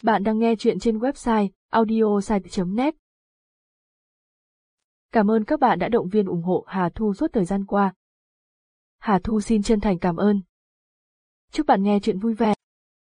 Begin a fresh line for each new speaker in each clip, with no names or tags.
Bạn đang nghe chuyện trên website audiosite.net. Cảm ơn các bạn đã động viên ủng hộ Hà Thu suốt thời gian qua. Hà Thu xin chân thành cảm ơn. Chúc bạn nghe chuyện vui vẻ.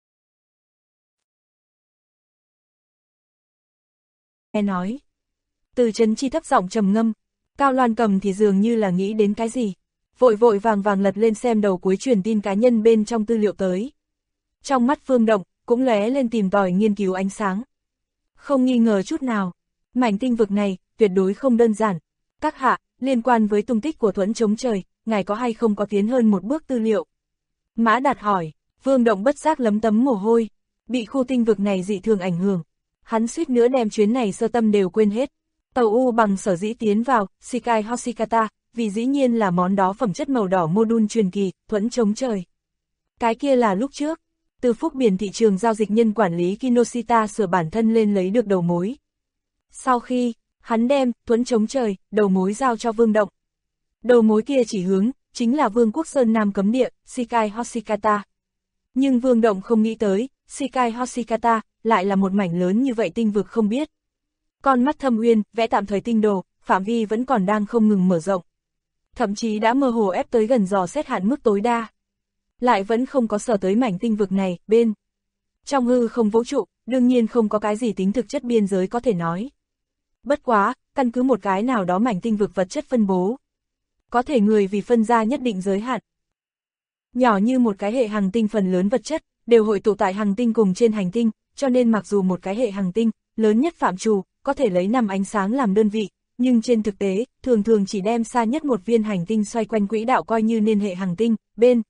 Nghe nói. Từ Trấn Chi thấp giọng trầm ngâm, Cao Loan Cầm thì dường như là nghĩ đến cái gì. Vội vội vàng vàng lật lên xem đầu cuối truyền tin cá nhân bên trong tư liệu tới. Trong mắt Phương Động, cũng lóe lên tìm tòi nghiên cứu ánh sáng. Không nghi ngờ chút nào, mảnh tinh vực này, tuyệt đối không đơn giản. Các hạ, liên quan với tung tích của Thuẫn Chống Trời, ngài có hay không có tiến hơn một bước tư liệu? Mã Đạt hỏi, Phương Động bất giác lấm tấm mồ hôi, bị khu tinh vực này dị thường ảnh hưởng. Hắn suýt nữa đem chuyến này sơ tâm đều quên hết. Tàu U bằng sở dĩ tiến vào Shikai Hoshikata, vì dĩ nhiên là món đó phẩm chất màu đỏ mô-đun truyền kỳ, Thuẫn Chống Trời. Cái kia là lúc trước, từ Phúc Biển thị trường giao dịch nhân quản lý Kinoshita sửa bản thân lên lấy được đầu mối. Sau khi, hắn đem Thuẫn Chống Trời, đầu mối giao cho Vương Động. Đầu mối kia chỉ hướng, chính là Vương quốc Sơn Nam cấm địa, Shikai Hoshikata. Nhưng Vương Động không nghĩ tới, Shikai Hoshikata, lại là một mảnh lớn như vậy tinh vực không biết. Con mắt Thâm Uyên, vẽ tạm thời tinh đồ, phạm vi vẫn còn đang không ngừng mở rộng. Thậm chí đã mơ hồ ép tới gần dò xét hạn mức tối đa. Lại vẫn không có sở tới mảnh tinh vực này, bên. Trong hư không vũ trụ, đương nhiên không có cái gì tính thực chất biên giới có thể nói. Bất quá, căn cứ một cái nào đó mảnh tinh vực vật chất phân bố. Có thể người vì phân ra nhất định giới hạn. Nhỏ như một cái hệ hành tinh phần lớn vật chất, đều hội tụ tại hành tinh cùng trên hành tinh, cho nên mặc dù một cái hệ hành tinh, lớn nhất phạm trù, có thể lấy năm ánh sáng làm đơn vị, nhưng trên thực tế, thường thường chỉ đem xa nhất một viên hành tinh xoay quanh quỹ đạo coi như nên hệ hành tinh, bên.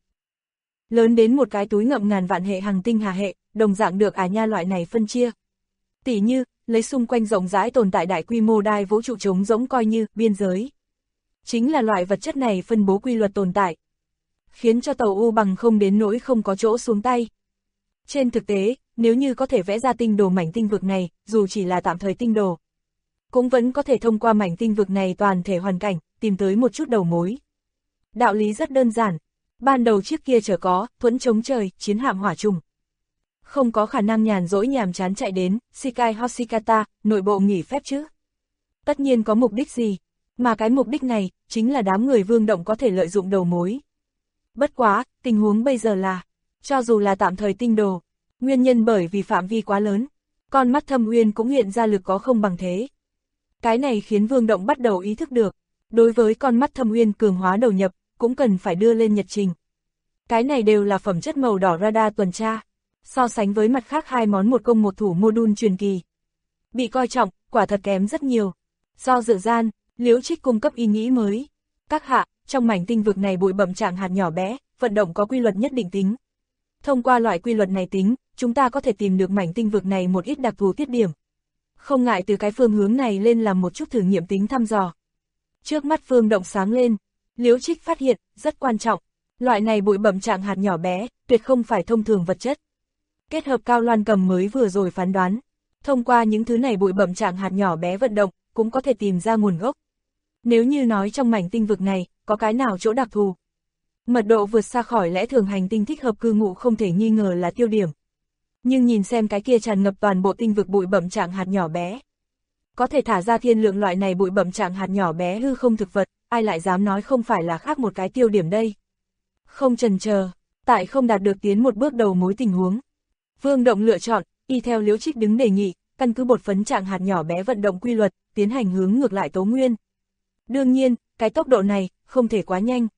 Lớn đến một cái túi ngậm ngàn vạn hệ hành tinh hà hệ, đồng dạng được nha loại này phân chia. Tỉ như, lấy xung quanh rộng rãi tồn tại đại quy mô đai vũ trụ trống rỗng coi như biên giới. Chính là loại vật chất này phân bố quy luật tồn tại. Khiến cho tàu U bằng không đến nỗi không có chỗ xuống tay. Trên thực tế, nếu như có thể vẽ ra tinh đồ mảnh tinh vực này, dù chỉ là tạm thời tinh đồ, cũng vẫn có thể thông qua mảnh tinh vực này toàn thể hoàn cảnh, tìm tới một chút đầu mối. Đạo lý rất đơn giản. Ban đầu chiếc kia chở có Thuẫn Chống Trời, chiến hạm hỏa trùng. Không có khả năng nhàn rỗi nhàm chán chạy đến Shikai Hoshikata, nội bộ nghỉ phép chứ. Tất nhiên có mục đích gì, mà cái mục đích này, chính là đám người Vương Động có thể lợi dụng đầu mối. Bất quá, tình huống bây giờ là, cho dù là tạm thời tinh đồ, nguyên nhân bởi vì phạm vi quá lớn, con mắt Thâm Uyên cũng hiện ra lực có không bằng thế. Cái này khiến Vương Động bắt đầu ý thức được, đối với con mắt Thâm Uyên cường hóa đầu nhập, cũng cần phải đưa lên nhật trình. Cái này đều là phẩm chất màu đỏ radar tuần tra, so sánh với mặt khác hai món một công một thủ mô-đun truyền kỳ. Bị coi trọng, quả thật kém rất nhiều. Do dự gian, Liễu Trích cung cấp ý nghĩ mới. Các hạ, trong mảnh tinh vực này bụi bặm trạng hạt nhỏ bé, vận động có quy luật nhất định tính. Thông qua loại quy luật này tính, chúng ta có thể tìm được mảnh tinh vực này một ít đặc thù tiết điểm. Không ngại từ cái phương hướng này lên làm một chút thử nghiệm tính thăm dò. Trước mắt Phương Động sáng lên, Liễu Trích phát hiện, rất quan trọng, loại này bụi bặm trạng hạt nhỏ bé, tuyệt không phải thông thường vật chất. Kết hợp Cao Loan Cầm mới vừa rồi phán đoán, thông qua những thứ này bụi bặm trạng hạt nhỏ bé vận động, cũng có thể tìm ra nguồn gốc. Nếu như nói trong mảnh tinh vực này, có cái nào chỗ đặc thù, mật độ vượt xa khỏi lẽ thường hành tinh thích hợp cư ngụ không thể nghi ngờ là tiêu điểm. Nhưng nhìn xem cái kia tràn ngập toàn bộ tinh vực bụi bặm trạng hạt nhỏ bé. Có thể thả ra thiên lượng loại này bụi bặm trạng hạt nhỏ bé hư không thực vật, ai lại dám nói không phải là khác một cái tiêu điểm đây. Không chần chờ, tại không đạt được tiến một bước đầu mối tình huống. Vương Động lựa chọn, y theo Liễu Trích đứng đề nghị, căn cứ bột phấn trạng hạt nhỏ bé vận động quy luật, tiến hành hướng ngược lại tố nguyên. Đương nhiên, cái tốc độ này, không thể quá nhanh.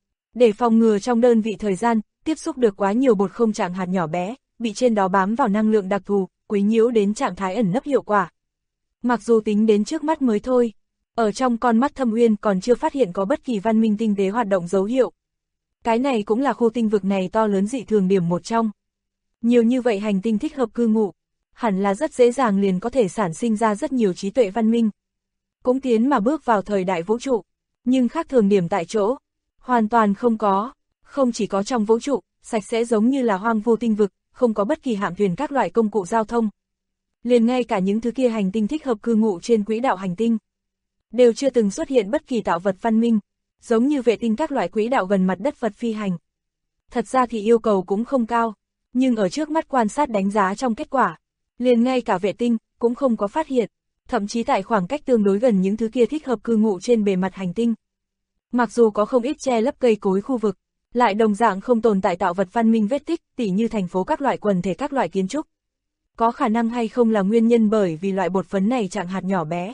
Để phòng ngừa trong đơn vị thời gian, tiếp xúc được quá nhiều bột không trạng hạt nhỏ bé, bị trên đó bám vào năng lượng đặc thù, quấy nhiễu đến trạng thái ẩn nấp hiệu quả. Mặc dù tính đến trước mắt mới thôi, ở trong con mắt Thâm Uyên còn chưa phát hiện có bất kỳ văn minh tinh tế hoạt động dấu hiệu. Cái này cũng là khu tinh vực này to lớn dị thường điểm một trong. Nhiều như vậy hành tinh thích hợp cư ngụ, hẳn là rất dễ dàng liền có thể sản sinh ra rất nhiều trí tuệ văn minh. Cũng tiến mà bước vào thời đại vũ trụ, nhưng khác thường điểm tại chỗ, hoàn toàn không có, không chỉ có trong vũ trụ, sạch sẽ giống như là hoang vu tinh vực, không có bất kỳ hạm thuyền các loại công cụ giao thông. Liền ngay cả những thứ kia hành tinh thích hợp cư ngụ trên quỹ đạo hành tinh, đều chưa từng xuất hiện bất kỳ tạo vật văn minh, giống như vệ tinh các loại quỹ đạo gần mặt đất vật phi hành. Thật ra thì yêu cầu cũng không cao, Nhưng ở trước mắt quan sát đánh giá trong kết quả, liền ngay cả vệ tinh cũng không có phát hiện, thậm chí tại khoảng cách tương đối gần những thứ kia thích hợp cư ngụ trên bề mặt hành tinh. Mặc dù có không ít che lấp cây cối khu vực, lại đồng dạng không tồn tại tạo vật văn minh vết tích, tỉ như thành phố các loại quần thể các loại kiến trúc. Có khả năng hay không là nguyên nhân bởi vì loại bột phấn này trạng hạt nhỏ bé.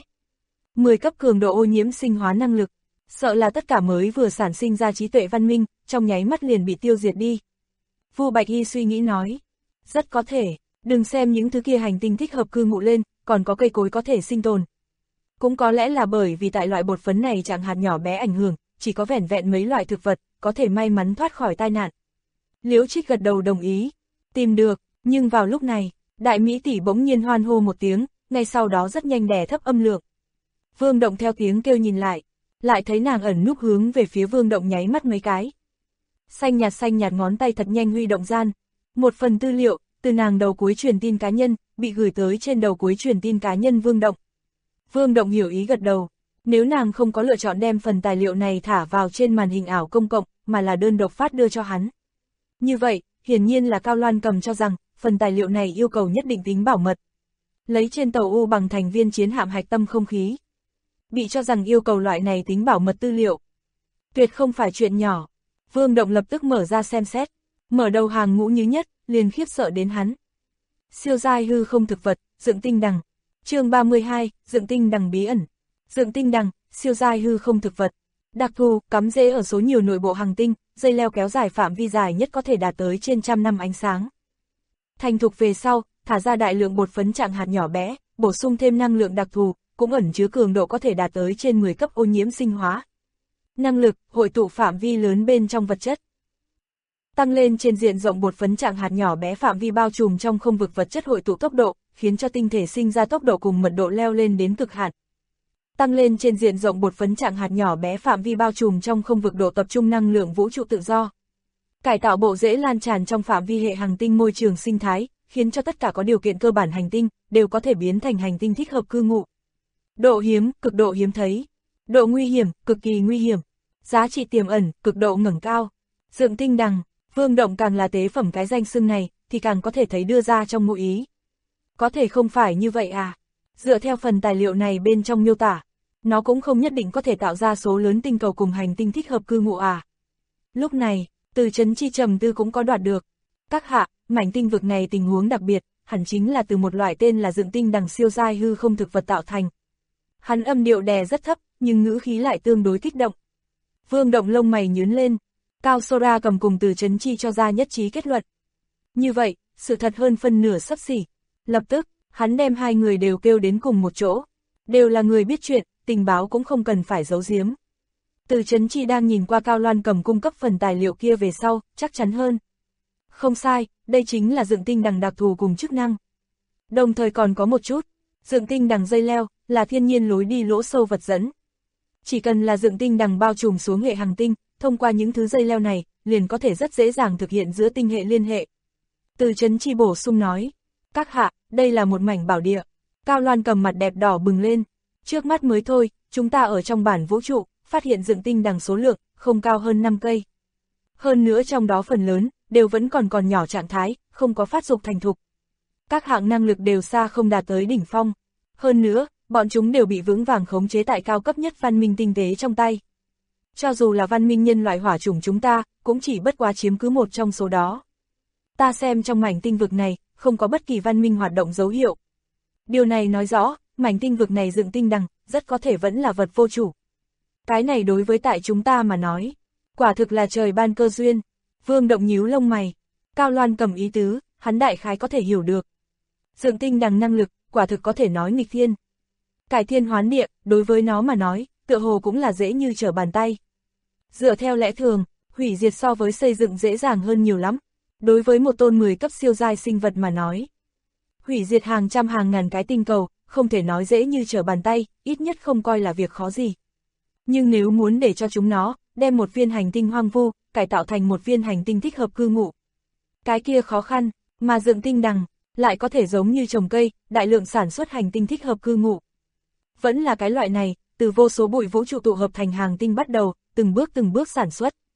10 cấp cường độ ô nhiễm sinh hóa năng lực, sợ là tất cả mới vừa sản sinh ra trí tuệ văn minh, trong nháy mắt liền bị tiêu diệt đi. Vu Bạch Y suy nghĩ nói, rất có thể, đừng xem những thứ kia hành tinh thích hợp cư ngụ lên, còn có cây cối có thể sinh tồn. Cũng có lẽ là bởi vì tại loại bột phấn này chẳng hạt nhỏ bé ảnh hưởng, chỉ có vẻn vẹn mấy loại thực vật, có thể may mắn thoát khỏi tai nạn. Liễu Trích gật đầu đồng ý, tìm được, nhưng vào lúc này, Đại Mỹ tỷ bỗng nhiên hoan hô một tiếng, ngay sau đó rất nhanh đè thấp âm lượng. Vương Động theo tiếng kêu nhìn lại thấy nàng ẩn núp hướng về phía Vương Động nháy mắt mấy cái. Xanh nhạt ngón tay thật nhanh huy động gian, một phần tư liệu, từ nàng đầu cuối truyền tin cá nhân, bị gửi tới trên đầu cuối truyền tin cá nhân Vương Động. Vương Động hiểu ý gật đầu, nếu nàng không có lựa chọn đem phần tài liệu này thả vào trên màn hình ảo công cộng, mà là đơn độc phát đưa cho hắn. Như vậy, hiển nhiên là Cao Loan Cầm cho rằng, phần tài liệu này yêu cầu nhất định tính bảo mật. Lấy trên tàu U bằng thành viên chiến hạm hạch tâm không khí. Bị cho rằng yêu cầu loại này tính bảo mật tư liệu. Tuyệt không phải chuyện nhỏ. Vương Động lập tức mở ra xem xét. Mở đầu hàng ngũ như nhất, liền khiếp sợ đến hắn. Siêu giai hư không thực vật, dựng tinh đằng. Chương 32, dựng tinh đằng bí ẩn. Dựng tinh đằng, siêu giai hư không thực vật. Đặc thù, cắm rễ ở số nhiều nội bộ hành tinh, dây leo kéo dài phạm vi dài nhất có thể đạt tới trên 100 năm ánh sáng. Thành thục về sau, thả ra đại lượng bột phấn trạng hạt nhỏ bé, bổ sung thêm năng lượng đặc thù, cũng ẩn chứa cường độ có thể đạt tới trên 10 cấp ô nhiễm sinh hóa. Năng lực, hội tụ phạm vi lớn bên trong vật chất. Tăng lên trên diện rộng bột phấn trạng hạt nhỏ bé phạm vi bao trùm trong không vực vật chất hội tụ tốc độ, khiến cho tinh thể sinh ra tốc độ cùng mật độ leo lên đến cực hạn. Tăng lên trên diện rộng bột phấn trạng hạt nhỏ bé phạm vi bao trùm trong không vực độ tập trung năng lượng vũ trụ tự do. Cải tạo bộ rễ lan tràn trong phạm vi hệ hành tinh môi trường sinh thái, khiến cho tất cả có điều kiện cơ bản hành tinh, đều có thể biến thành hành tinh thích hợp cư ngụ. Độ hiếm, cực độ hiếm thấy. Độ nguy hiểm, cực kỳ nguy hiểm. Giá trị tiềm ẩn, cực độ ngẩng cao. Dựng tinh đằng, Vương Động càng là tế phẩm cái danh xưng này, thì càng có thể thấy đưa ra trong ngụ ý. Có thể không phải như vậy à? Dựa theo phần tài liệu này bên trong miêu tả, nó cũng không nhất định có thể tạo ra số lớn tinh cầu cùng hành tinh thích hợp cư ngụ à? Lúc này, Từ Chấn Chi trầm tư cũng có đoạt được. Các hạ, mảnh tinh vực này tình huống đặc biệt, hẳn chính là từ một loại tên là dựng tinh đằng siêu giai hư không thực vật tạo thành. Hắn âm điệu đè rất thấp, nhưng ngữ khí lại tương đối kích động. Vương Động lông mày nhướng lên, Cao Sora Cầm cùng Từ Chấn Chi cho ra nhất trí kết luận. Như vậy, sự thật hơn phân nửa xấp xỉ. Lập tức, hắn đem hai người đều kêu đến cùng một chỗ. Đều là người biết chuyện, tình báo cũng không cần phải giấu giếm. Từ Chấn Chi đang nhìn qua Cao Loan Cầm cung cấp phần tài liệu kia về sau, chắc chắn hơn. Không sai, đây chính là dựng tinh đằng đặc thù cùng chức năng. Đồng thời còn có một chút, dựng tinh đằng dây leo, là thiên nhiên lối đi lỗ sâu vật dẫn. Chỉ cần là dựng tinh đằng bao trùm xuống hệ hành tinh, thông qua những thứ dây leo này, liền có thể rất dễ dàng thực hiện giữa tinh hệ liên hệ. Từ Chấn Chi bổ sung nói, các hạ, đây là một mảnh bảo địa. Cao Loan Cầm mặt đẹp đỏ bừng lên, trước mắt mới thôi, chúng ta ở trong bản vũ trụ, phát hiện dựng tinh đằng số lượng, không cao hơn 5 cây. Hơn nữa trong đó phần lớn, đều vẫn còn nhỏ trạng thái, không có phát dục thành thục. Các hạng năng lực đều xa không đạt tới đỉnh phong. Hơn nữa, bọn chúng đều bị vững vàng khống chế tại cao cấp nhất văn minh tinh tế trong tay. Cho dù là văn minh nhân loại hỏa chủng chúng ta, cũng chỉ bất quá chiếm cứ một trong số đó. Ta xem trong mảnh tinh vực này, không có bất kỳ văn minh hoạt động dấu hiệu. Điều này nói rõ, mảnh tinh vực này dựng tinh đằng, rất có thể vẫn là vật vô chủ. Cái này đối với tại chúng ta mà nói, quả thực là trời ban cơ duyên. Vương Động nhíu lông mày, Cao Loan Cầm ý tứ, hắn đại khái có thể hiểu được. Dựng tinh đằng năng lực, quả thực có thể nói nghịch thiên. Cải thiên hoán địa, đối với nó mà nói, tựa hồ cũng là dễ như trở bàn tay. Dựa theo lẽ thường, hủy diệt so với xây dựng dễ dàng hơn nhiều lắm. Đối với một tôn 10 cấp siêu giai sinh vật mà nói, hủy diệt hàng trăm hàng ngàn cái tinh cầu, không thể nói dễ như trở bàn tay, ít nhất không coi là việc khó gì. Nhưng nếu muốn để cho chúng nó, đem một viên hành tinh hoang vu, cải tạo thành một viên hành tinh thích hợp cư ngụ, cái kia khó khăn, mà dựng tinh đằng, lại có thể giống như trồng cây, đại lượng sản xuất hành tinh thích hợp cư ngụ. Vẫn là cái loại này, từ vô số bụi vũ trụ tụ hợp thành hàng tinh bắt đầu, từng bước sản xuất.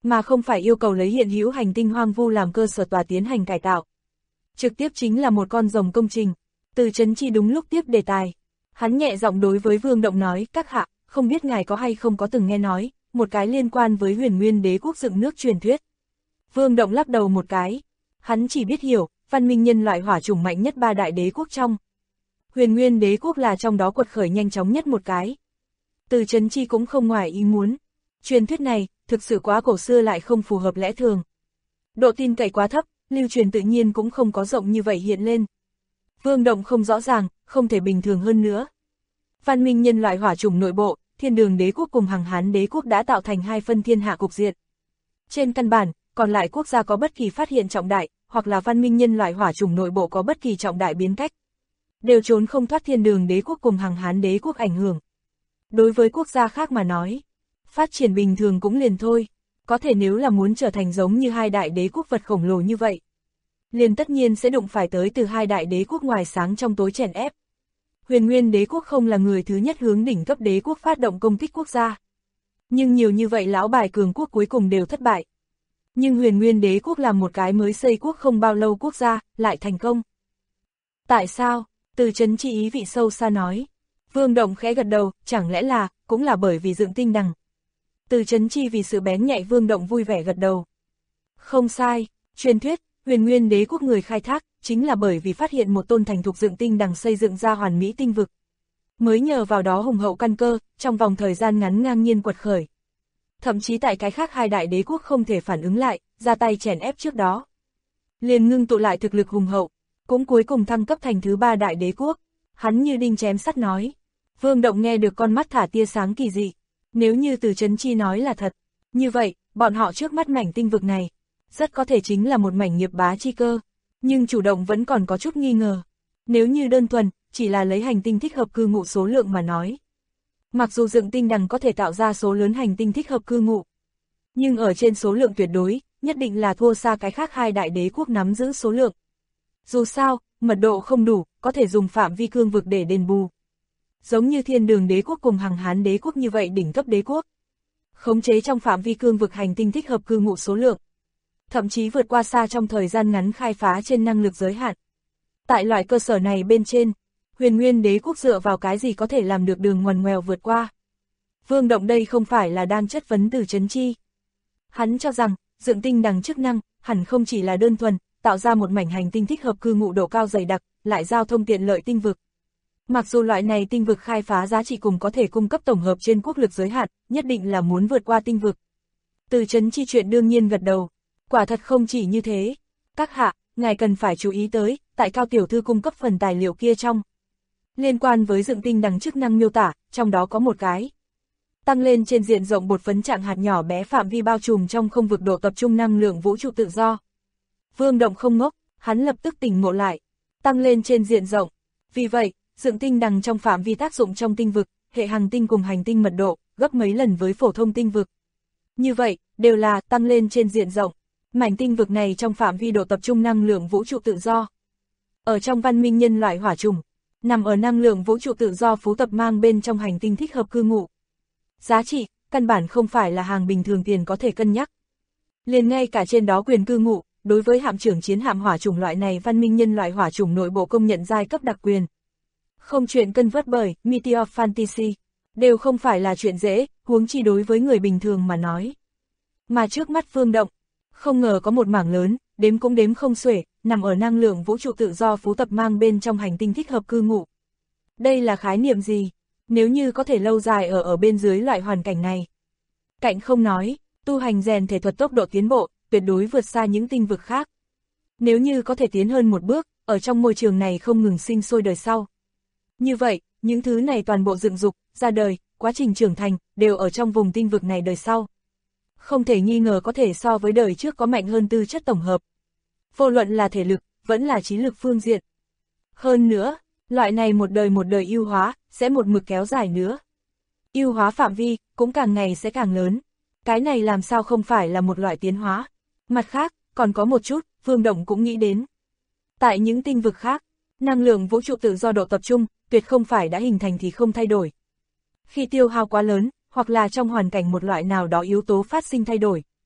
mà không phải yêu cầu lấy hiện hữu hành tinh hoang vu làm cơ sở tòa tiến hành cải tạo. Trực tiếp chính là một con rồng công trình. Từ Chấn Chi đúng lúc tiếp đề tài. Hắn nhẹ giọng đối với Vương Động nói, các hạ, không biết ngài có hay không có từng nghe nói, một cái liên quan với Huyền Nguyên Đế quốc dựng nước truyền thuyết. Vương Động lắc đầu một cái. Hắn chỉ biết hiểu, văn minh nhân loại hỏa chủng mạnh nhất 3 đại đế quốc trong. Huyền Nguyên Đế quốc là trong đó quật khởi nhanh chóng nhất một cái. Từ Chấn Chi cũng không ngoài ý muốn. Truyền thuyết này, thực sự quá cổ xưa lại không phù hợp lẽ thường. Độ tin cậy quá thấp, lưu truyền tự nhiên cũng không có rộng như vậy hiện lên. Vương Động không rõ ràng, không thể bình thường hơn nữa. Văn minh nhân loại hỏa chủng nội bộ, Thiên Đường Đế quốc cùng Hằng Hán Đế quốc đã tạo thành hai phân thiên hạ cục diện. Trên căn bản, còn lại quốc gia có bất kỳ phát hiện trọng đại, hoặc là văn minh nhân loại hỏa chủng nội bộ có bất kỳ trọng đại biến cách, đều trốn không thoát Thiên Đường Đế quốc cùng Hằng Hán Đế quốc ảnh hưởng. Đối với quốc gia khác mà nói, phát triển bình thường cũng liền thôi, có thể nếu là muốn trở thành giống như hai đại đế quốc vật khổng lồ như vậy, liền tất nhiên sẽ đụng phải tới từ hai đại đế quốc ngoài sáng trong tối chèn ép. Huyền Nguyên Đế quốc không là người thứ nhất hướng đỉnh cấp đế quốc phát động công kích quốc gia. Nhưng nhiều như vậy lão bài cường quốc cuối cùng đều thất bại. Nhưng Huyền Nguyên Đế quốc là một cái mới xây quốc không bao lâu quốc gia, lại thành công. Tại sao? Từ Chấn Chi ý vị sâu xa nói. Vương Động khẽ gật đầu, chẳng lẽ là, cũng là bởi vì dựng tinh đằng. Từ Chấn Chi vì sự bén nhạy Vương Động vui vẻ gật đầu. Không sai, truyền thuyết, Huyền Nguyên Đế quốc người khai thác, chính là bởi vì phát hiện một tôn thành thục dựng tinh đằng xây dựng ra hoàn mỹ tinh vực. Mới nhờ vào đó hùng hậu căn cơ, trong vòng thời gian ngắn ngang nhiên quật khởi. Thậm chí tại cái khác hai đại đế quốc không thể phản ứng lại, ra tay chèn ép trước đó. Liền ngưng tụ lại thực lực hùng hậu, cũng cuối cùng thăng cấp thành thứ 3 đại đế quốc. Hắn như đinh chém sắt nói. Vương Động nghe được con mắt thả tia sáng kỳ dị. Nếu như Từ Chấn Chi nói là thật, như vậy, bọn họ trước mắt mảnh tinh vực này, rất có thể chính là một mảnh nghiệp bá chi cơ. Nhưng chủ động vẫn còn có chút nghi ngờ. Nếu như đơn thuần, chỉ là lấy hành tinh thích hợp cư ngụ số lượng mà nói. Mặc dù dựng tinh đằng có thể tạo ra số lớn hành tinh thích hợp cư ngụ, nhưng ở trên số lượng tuyệt đối, nhất định là thua xa cái khác hai đại đế quốc nắm giữ số lượng. Dù sao, mật độ không đủ, có thể dùng phạm vi cương vực để đền bù. Giống như Thiên Đường Đế quốc cùng Hằng Hán Đế quốc như vậy đỉnh cấp đế quốc. Khống chế trong phạm vi cương vực hành tinh thích hợp cư ngụ số lượng. Thậm chí vượt qua xa trong thời gian ngắn khai phá trên năng lực giới hạn. Tại loại cơ sở này bên trên, Huyền Nguyên Đế quốc dựa vào cái gì có thể làm được đường ngoằn ngoèo vượt qua. Vương Động đây không phải là đang chất vấn Từ Chấn Chi. Hắn cho rằng, dựng tinh đằng chức năng, hẳn không chỉ là đơn thuần, tạo ra một mảnh hành tinh thích hợp cư ngụ độ cao dày đặc, lại giao thông tiện lợi tinh vực. Mặc dù loại này tinh vực khai phá giá trị cùng có thể cung cấp tổng hợp trên quốc lực giới hạn, nhất định là muốn vượt qua tinh vực. Từ Chấn Chi chuyện đương nhiên gật đầu. Quả thật không chỉ như thế. Các hạ, ngài cần phải chú ý tới, tại Cao tiểu thư cung cấp phần tài liệu kia trong. Liên quan với dựng tinh đằng chức năng miêu tả, trong đó có một cái. Tăng lên trên diện rộng bột phấn trạng hạt nhỏ bé phạm vi bao trùm trong không vực độ tập trung năng lượng vũ trụ tự do. Vương Động không ngốc, hắn lập tức tỉnh ngộ lại. Tăng lên trên diện rộng. Vì vậy, dựng tinh đằng trong phạm vi tác dụng trong tinh vực, hệ hành tinh cùng hành tinh mật độ, gấp mấy lần với phổ thông tinh vực. Như vậy, đều là tăng lên trên diện rộng. Mảnh tinh vực này trong phạm vi độ tập trung năng lượng vũ trụ tự do. Ở trong văn minh nhân loại hỏa trùng, nằm ở năng lượng vũ trụ tự do phú tập mang bên trong hành tinh thích hợp cư ngụ. Giá trị, căn bản không phải là hàng bình thường tiền có thể cân nhắc. Liền ngay cả trên đó quyền cư ngụ, đối với hạm trưởng chiến hạm hỏa trùng loại này văn minh nhân loại hỏa trùng nội bộ công nhận giai cấp đặc quyền. Không chuyện cân vớt bởi Meteor Fantasy, đều không phải là chuyện dễ, huống chi đối với người bình thường mà nói. Mà trước mắt Vương Động, không ngờ có một mảng lớn, đếm cũng đếm không xuể, nằm ở năng lượng vũ trụ tự do phú tập mang bên trong hành tinh thích hợp cư ngụ. Đây là khái niệm gì? Nếu như có thể lâu dài ở bên dưới loại hoàn cảnh này. Cạnh không nói, tu hành rèn thể thuật tốc độ tiến bộ, tuyệt đối vượt xa những tinh vực khác. Nếu như có thể tiến hơn một bước, ở trong môi trường này không ngừng sinh sôi đời sau. Như vậy, những thứ này toàn bộ dựng dục, ra đời, quá trình trưởng thành, đều ở trong vùng tinh vực này đời sau. Không thể nghi ngờ có thể so với đời trước có mạnh hơn tư chất tổng hợp. Vô luận là thể lực, vẫn là trí lực phương diện. Hơn nữa, loại này một đời ưu hóa, sẽ một mực kéo dài nữa. Ưu hóa phạm vi, cũng càng ngày sẽ càng lớn. Cái này làm sao không phải là một loại tiến hóa. Mặt khác, còn có một chút, Vương Động cũng nghĩ đến. Tại những tinh vực khác, năng lượng vũ trụ tự do độ tập trung, tuyệt không phải đã hình thành thì không thay đổi. Khi tiêu hao quá lớn, hoặc là trong hoàn cảnh một loại nào đó yếu tố phát sinh thay đổi,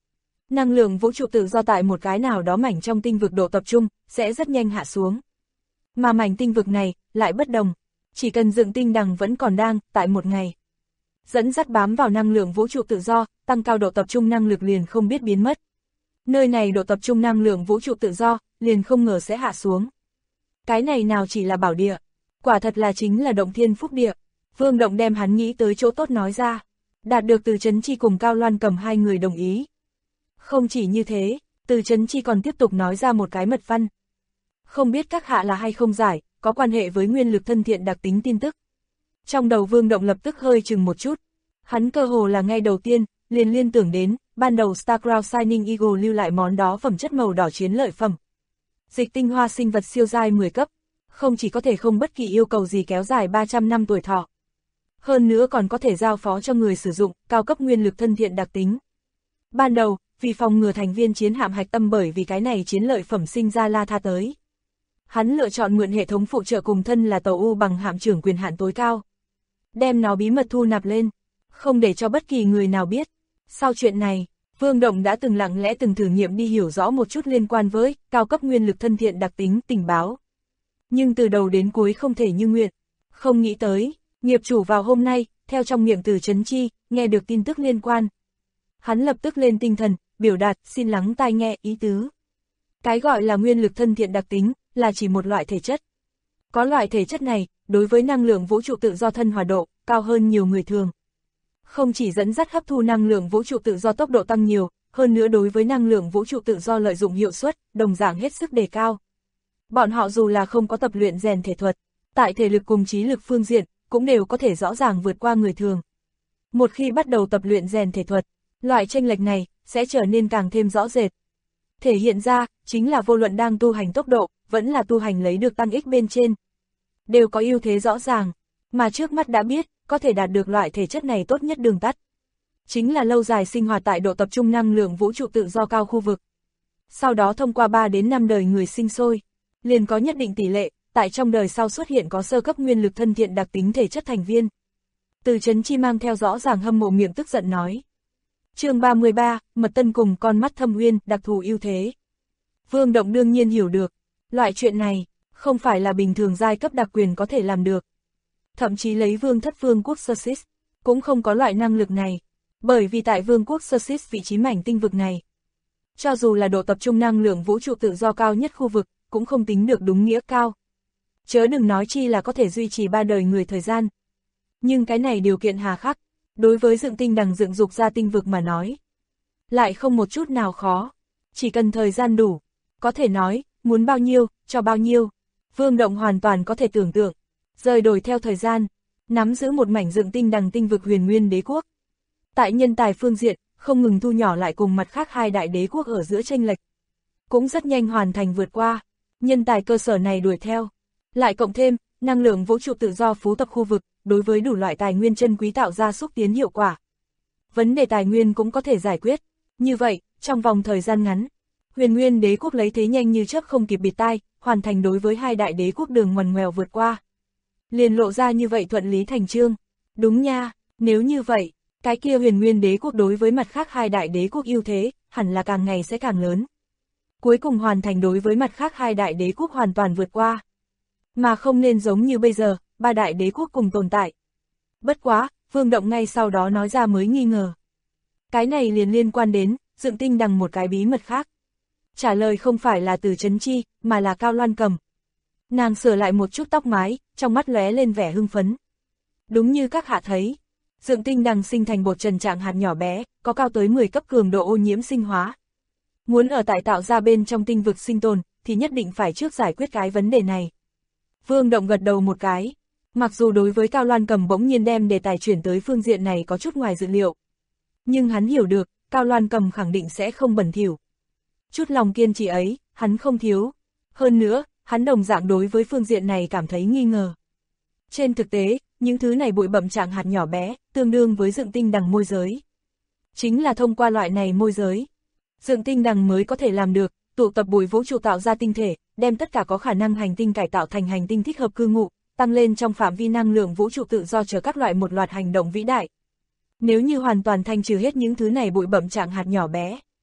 năng lượng vũ trụ tự do tại một cái nào đó mảnh trong tinh vực độ tập trung, sẽ rất nhanh hạ xuống. Mà mảnh tinh vực này, lại bất đồng. Chỉ cần dựng tinh đằng vẫn còn đang, tại một ngày. Dẫn dắt bám vào năng lượng vũ trụ tự do, tăng cao độ tập trung năng lực liền không biết biến mất. Nơi này độ tập trung năng lượng vũ trụ tự do, liền không ngờ sẽ hạ xuống. Cái này nào chỉ là bảo địa, quả thật là chính là động thiên phúc địa. Vương Động đem hắn nghĩ tới chỗ tốt nói ra, đạt được Từ Chấn Chi cùng Cao Loan Cầm hai người đồng ý. Không chỉ như thế, Từ Chấn Chi còn tiếp tục nói ra một cái mật văn. Không biết các hạ là hay không giải, có quan hệ với nguyên lực thân thiện đặc tính tin tức. Trong đầu Vương Động lập tức hơi chừng một chút. Hắn cơ hồ là ngay đầu tiên, liền liên tưởng đến, ban đầu Starcrown Shining Eagle lưu lại món đó phẩm chất màu đỏ chiến lợi phẩm. Dịch tinh hoa sinh vật siêu giai 10 cấp, không chỉ có thể không bất kỳ yêu cầu gì kéo dài 300 năm tuổi thọ. Hơn nữa còn có thể giao phó cho người sử dụng, cao cấp nguyên lực thân thiện đặc tính. Ban đầu, vì phòng ngừa thành viên chiến hạm hạch tâm bởi vì cái này chiến lợi phẩm sinh ra La Tha tới. Hắn lựa chọn mượn hệ thống phụ trợ cùng thân là tàu U bằng hạm trưởng quyền hạn tối cao. Đem nó bí mật thu nạp lên, không để cho bất kỳ người nào biết. Sau chuyện này, Vương Động đã từng lặng lẽ từng thử nghiệm đi hiểu rõ một chút liên quan với cao cấp nguyên lực thân thiện đặc tính tình báo. Nhưng từ đầu đến cuối không thể như nguyện. Không nghĩ tới, nghiệp chủ vào hôm nay, theo trong miệng Từ Chấn Chi, nghe được tin tức liên quan. Hắn lập tức lên tinh thần, biểu đạt, xin lắng tai nghe ý tứ. Cái gọi là nguyên lực thân thiện đặc tính, là chỉ một loại thể chất. Có loại thể chất này, đối với năng lượng vũ trụ tự do thân hòa độ, cao hơn nhiều người thường. Không chỉ dẫn dắt hấp thu năng lượng vũ trụ tự do tốc độ tăng nhiều, hơn nữa đối với năng lượng vũ trụ tự do lợi dụng hiệu suất, đồng dạng hết sức đề cao. Bọn họ dù là không có tập luyện rèn thể thuật, tại thể lực cùng trí lực phương diện, cũng đều có thể rõ ràng vượt qua người thường. Một khi bắt đầu tập luyện rèn thể thuật, loại chênh lệch này sẽ trở nên càng thêm rõ rệt. Thể hiện ra, chính là vô luận đang tu hành tốc độ, vẫn là tu hành lấy được tăng ích bên trên. Đều có ưu thế rõ ràng, mà trước mắt đã biết, có thể đạt được loại thể chất này tốt nhất đường tắt. Chính là lâu dài sinh hoạt tại độ tập trung năng lượng vũ trụ tự do cao khu vực. Sau đó thông qua 3 đến 5 đời người sinh sôi, liền có nhất định tỷ lệ, tại trong đời sau xuất hiện có sơ cấp nguyên lực thân thiện đặc tính thể chất thành viên. Từ Chấn Chi mang theo rõ ràng hâm mộ miệng tức giận nói. Chương 33, Mật Tân cùng con mắt thâm uyên, đặc thù ưu thế. Vương Động đương nhiên hiểu được, loại chuyện này, không phải là bình thường giai cấp đặc quyền có thể làm được. Thậm chí lấy vương thất vương quốc Sursis, cũng không có loại năng lực này, bởi vì tại vương quốc Sursis vị trí mảnh tinh vực này. Cho dù là độ tập trung năng lượng vũ trụ tự do cao nhất khu vực, cũng không tính được đúng nghĩa cao. Chớ đừng nói chi là có thể duy trì 3 đời người thời gian. Nhưng cái này điều kiện hà khắc, đối với dựng tinh đằng dựng dục ra tinh vực mà nói, lại không một chút nào khó, chỉ cần thời gian đủ, có thể nói, muốn bao nhiêu, cho bao nhiêu. Vương Động hoàn toàn có thể tưởng tượng, rời đổi theo thời gian, nắm giữ một mảnh dựng tinh đằng tinh vực huyền nguyên đế quốc. Tại nhân tài phương diện, không ngừng thu nhỏ lại cùng mặt khác hai đại đế quốc ở giữa chênh lệch. Cũng rất nhanh hoàn thành vượt qua, nhân tài cơ sở này đuổi theo. Lại cộng thêm, năng lượng vũ trụ tự do phú tập khu vực, đối với đủ loại tài nguyên chân quý tạo ra xúc tiến hiệu quả. Vấn đề tài nguyên cũng có thể giải quyết. Như vậy, trong vòng thời gian ngắn, huyền nguyên đế quốc lấy thế nhanh như chớp không kịp bịt tai, hoàn thành đối với hai đại đế quốc đường ngoằn ngoèo vượt qua. Liền lộ ra như vậy thuận lý thành chương. Đúng nha, nếu như vậy, cái kia huyền nguyên đế quốc đối với mặt khác hai đại đế quốc ưu thế, hẳn là càng ngày sẽ càng lớn. Cuối cùng hoàn thành đối với mặt khác hai đại đế quốc hoàn toàn vượt qua. Mà không nên giống như bây giờ, 3 đại đế quốc cùng tồn tại. Bất quá, Vương Động ngay sau đó nói ra mới nghi ngờ. Cái này liền liên quan đến, dựng tinh đằng một cái bí mật khác. Trả lời không phải là Từ Chấn Chi, mà là Cao Loan Cầm. Nàng sửa lại một chút tóc mái, trong mắt lóe lên vẻ hưng phấn. Đúng như các hạ thấy, dựng tinh đằng sinh thành bột trần trạng hạt nhỏ bé, có cao tới 10 cấp cường độ ô nhiễm sinh hóa. Muốn ở tại tạo ra bên trong tinh vực sinh tồn, thì nhất định phải trước giải quyết cái vấn đề này. Vương Động gật đầu một cái. Mặc dù đối với Cao Loan Cầm bỗng nhiên đem đề tài chuyển tới phương diện này có chút ngoài dự liệu. Nhưng hắn hiểu được, Cao Loan Cầm khẳng định sẽ không bẩn thỉu. Chút lòng kiên trì ấy, hắn không thiếu. Hơn nữa, hắn đồng dạng đối với phương diện này cảm thấy nghi ngờ. Trên thực tế, những thứ này bụi bặm trạng hạt nhỏ bé, tương đương với dựng tinh đằng môi giới. Chính là thông qua loại này môi giới, dựng tinh đằng mới có thể làm được, tụ tập bụi vũ trụ tạo ra tinh thể, đem tất cả có khả năng hành tinh cải tạo thành hành tinh thích hợp cư ngụ, tăng lên trong phạm vi năng lượng vũ trụ tự do chờ các loại một loạt hành động vĩ đại. Nếu như hoàn toàn thanh trừ hết những thứ này bụi bặm trạng hạt nhỏ bé,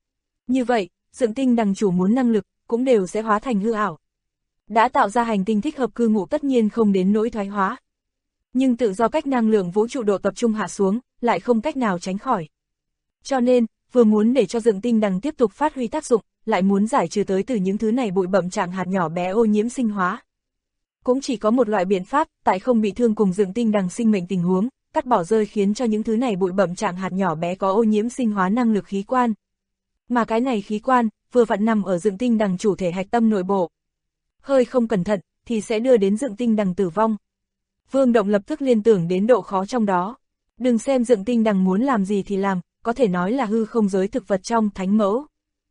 Như vậy, dựng tinh đằng chủ muốn năng lực, cũng đều sẽ hóa thành hư ảo. Đã tạo ra hành tinh thích hợp cư ngụ tất nhiên không đến nỗi thoái hóa. Nhưng tự do cách năng lượng vũ trụ độ tập trung hạ xuống, lại không cách nào tránh khỏi. Cho nên, vừa muốn để cho dựng tinh đằng tiếp tục phát huy tác dụng, lại muốn giải trừ tới từ những thứ này bụi bặm trạng hạt nhỏ bé ô nhiễm sinh hóa. Cũng chỉ có một loại biện pháp, tại không bị thương cùng dựng tinh đằng sinh mệnh tình huống, cắt bỏ rơi khiến cho những thứ này bụi bặm trạng hạt nhỏ bé có ô nhiễm sinh hóa năng lực khí quan. Mà cái này khí quan, vừa vặn nằm ở dựng tinh đằng chủ thể hạch tâm nội bộ. Hơi không cẩn thận, thì sẽ đưa đến dựng tinh đằng tử vong. Vương Động lập tức liên tưởng đến độ khó trong đó. Đừng xem dựng tinh đằng muốn làm gì thì làm, có thể nói là hư không giới thực vật trong thánh mẫu.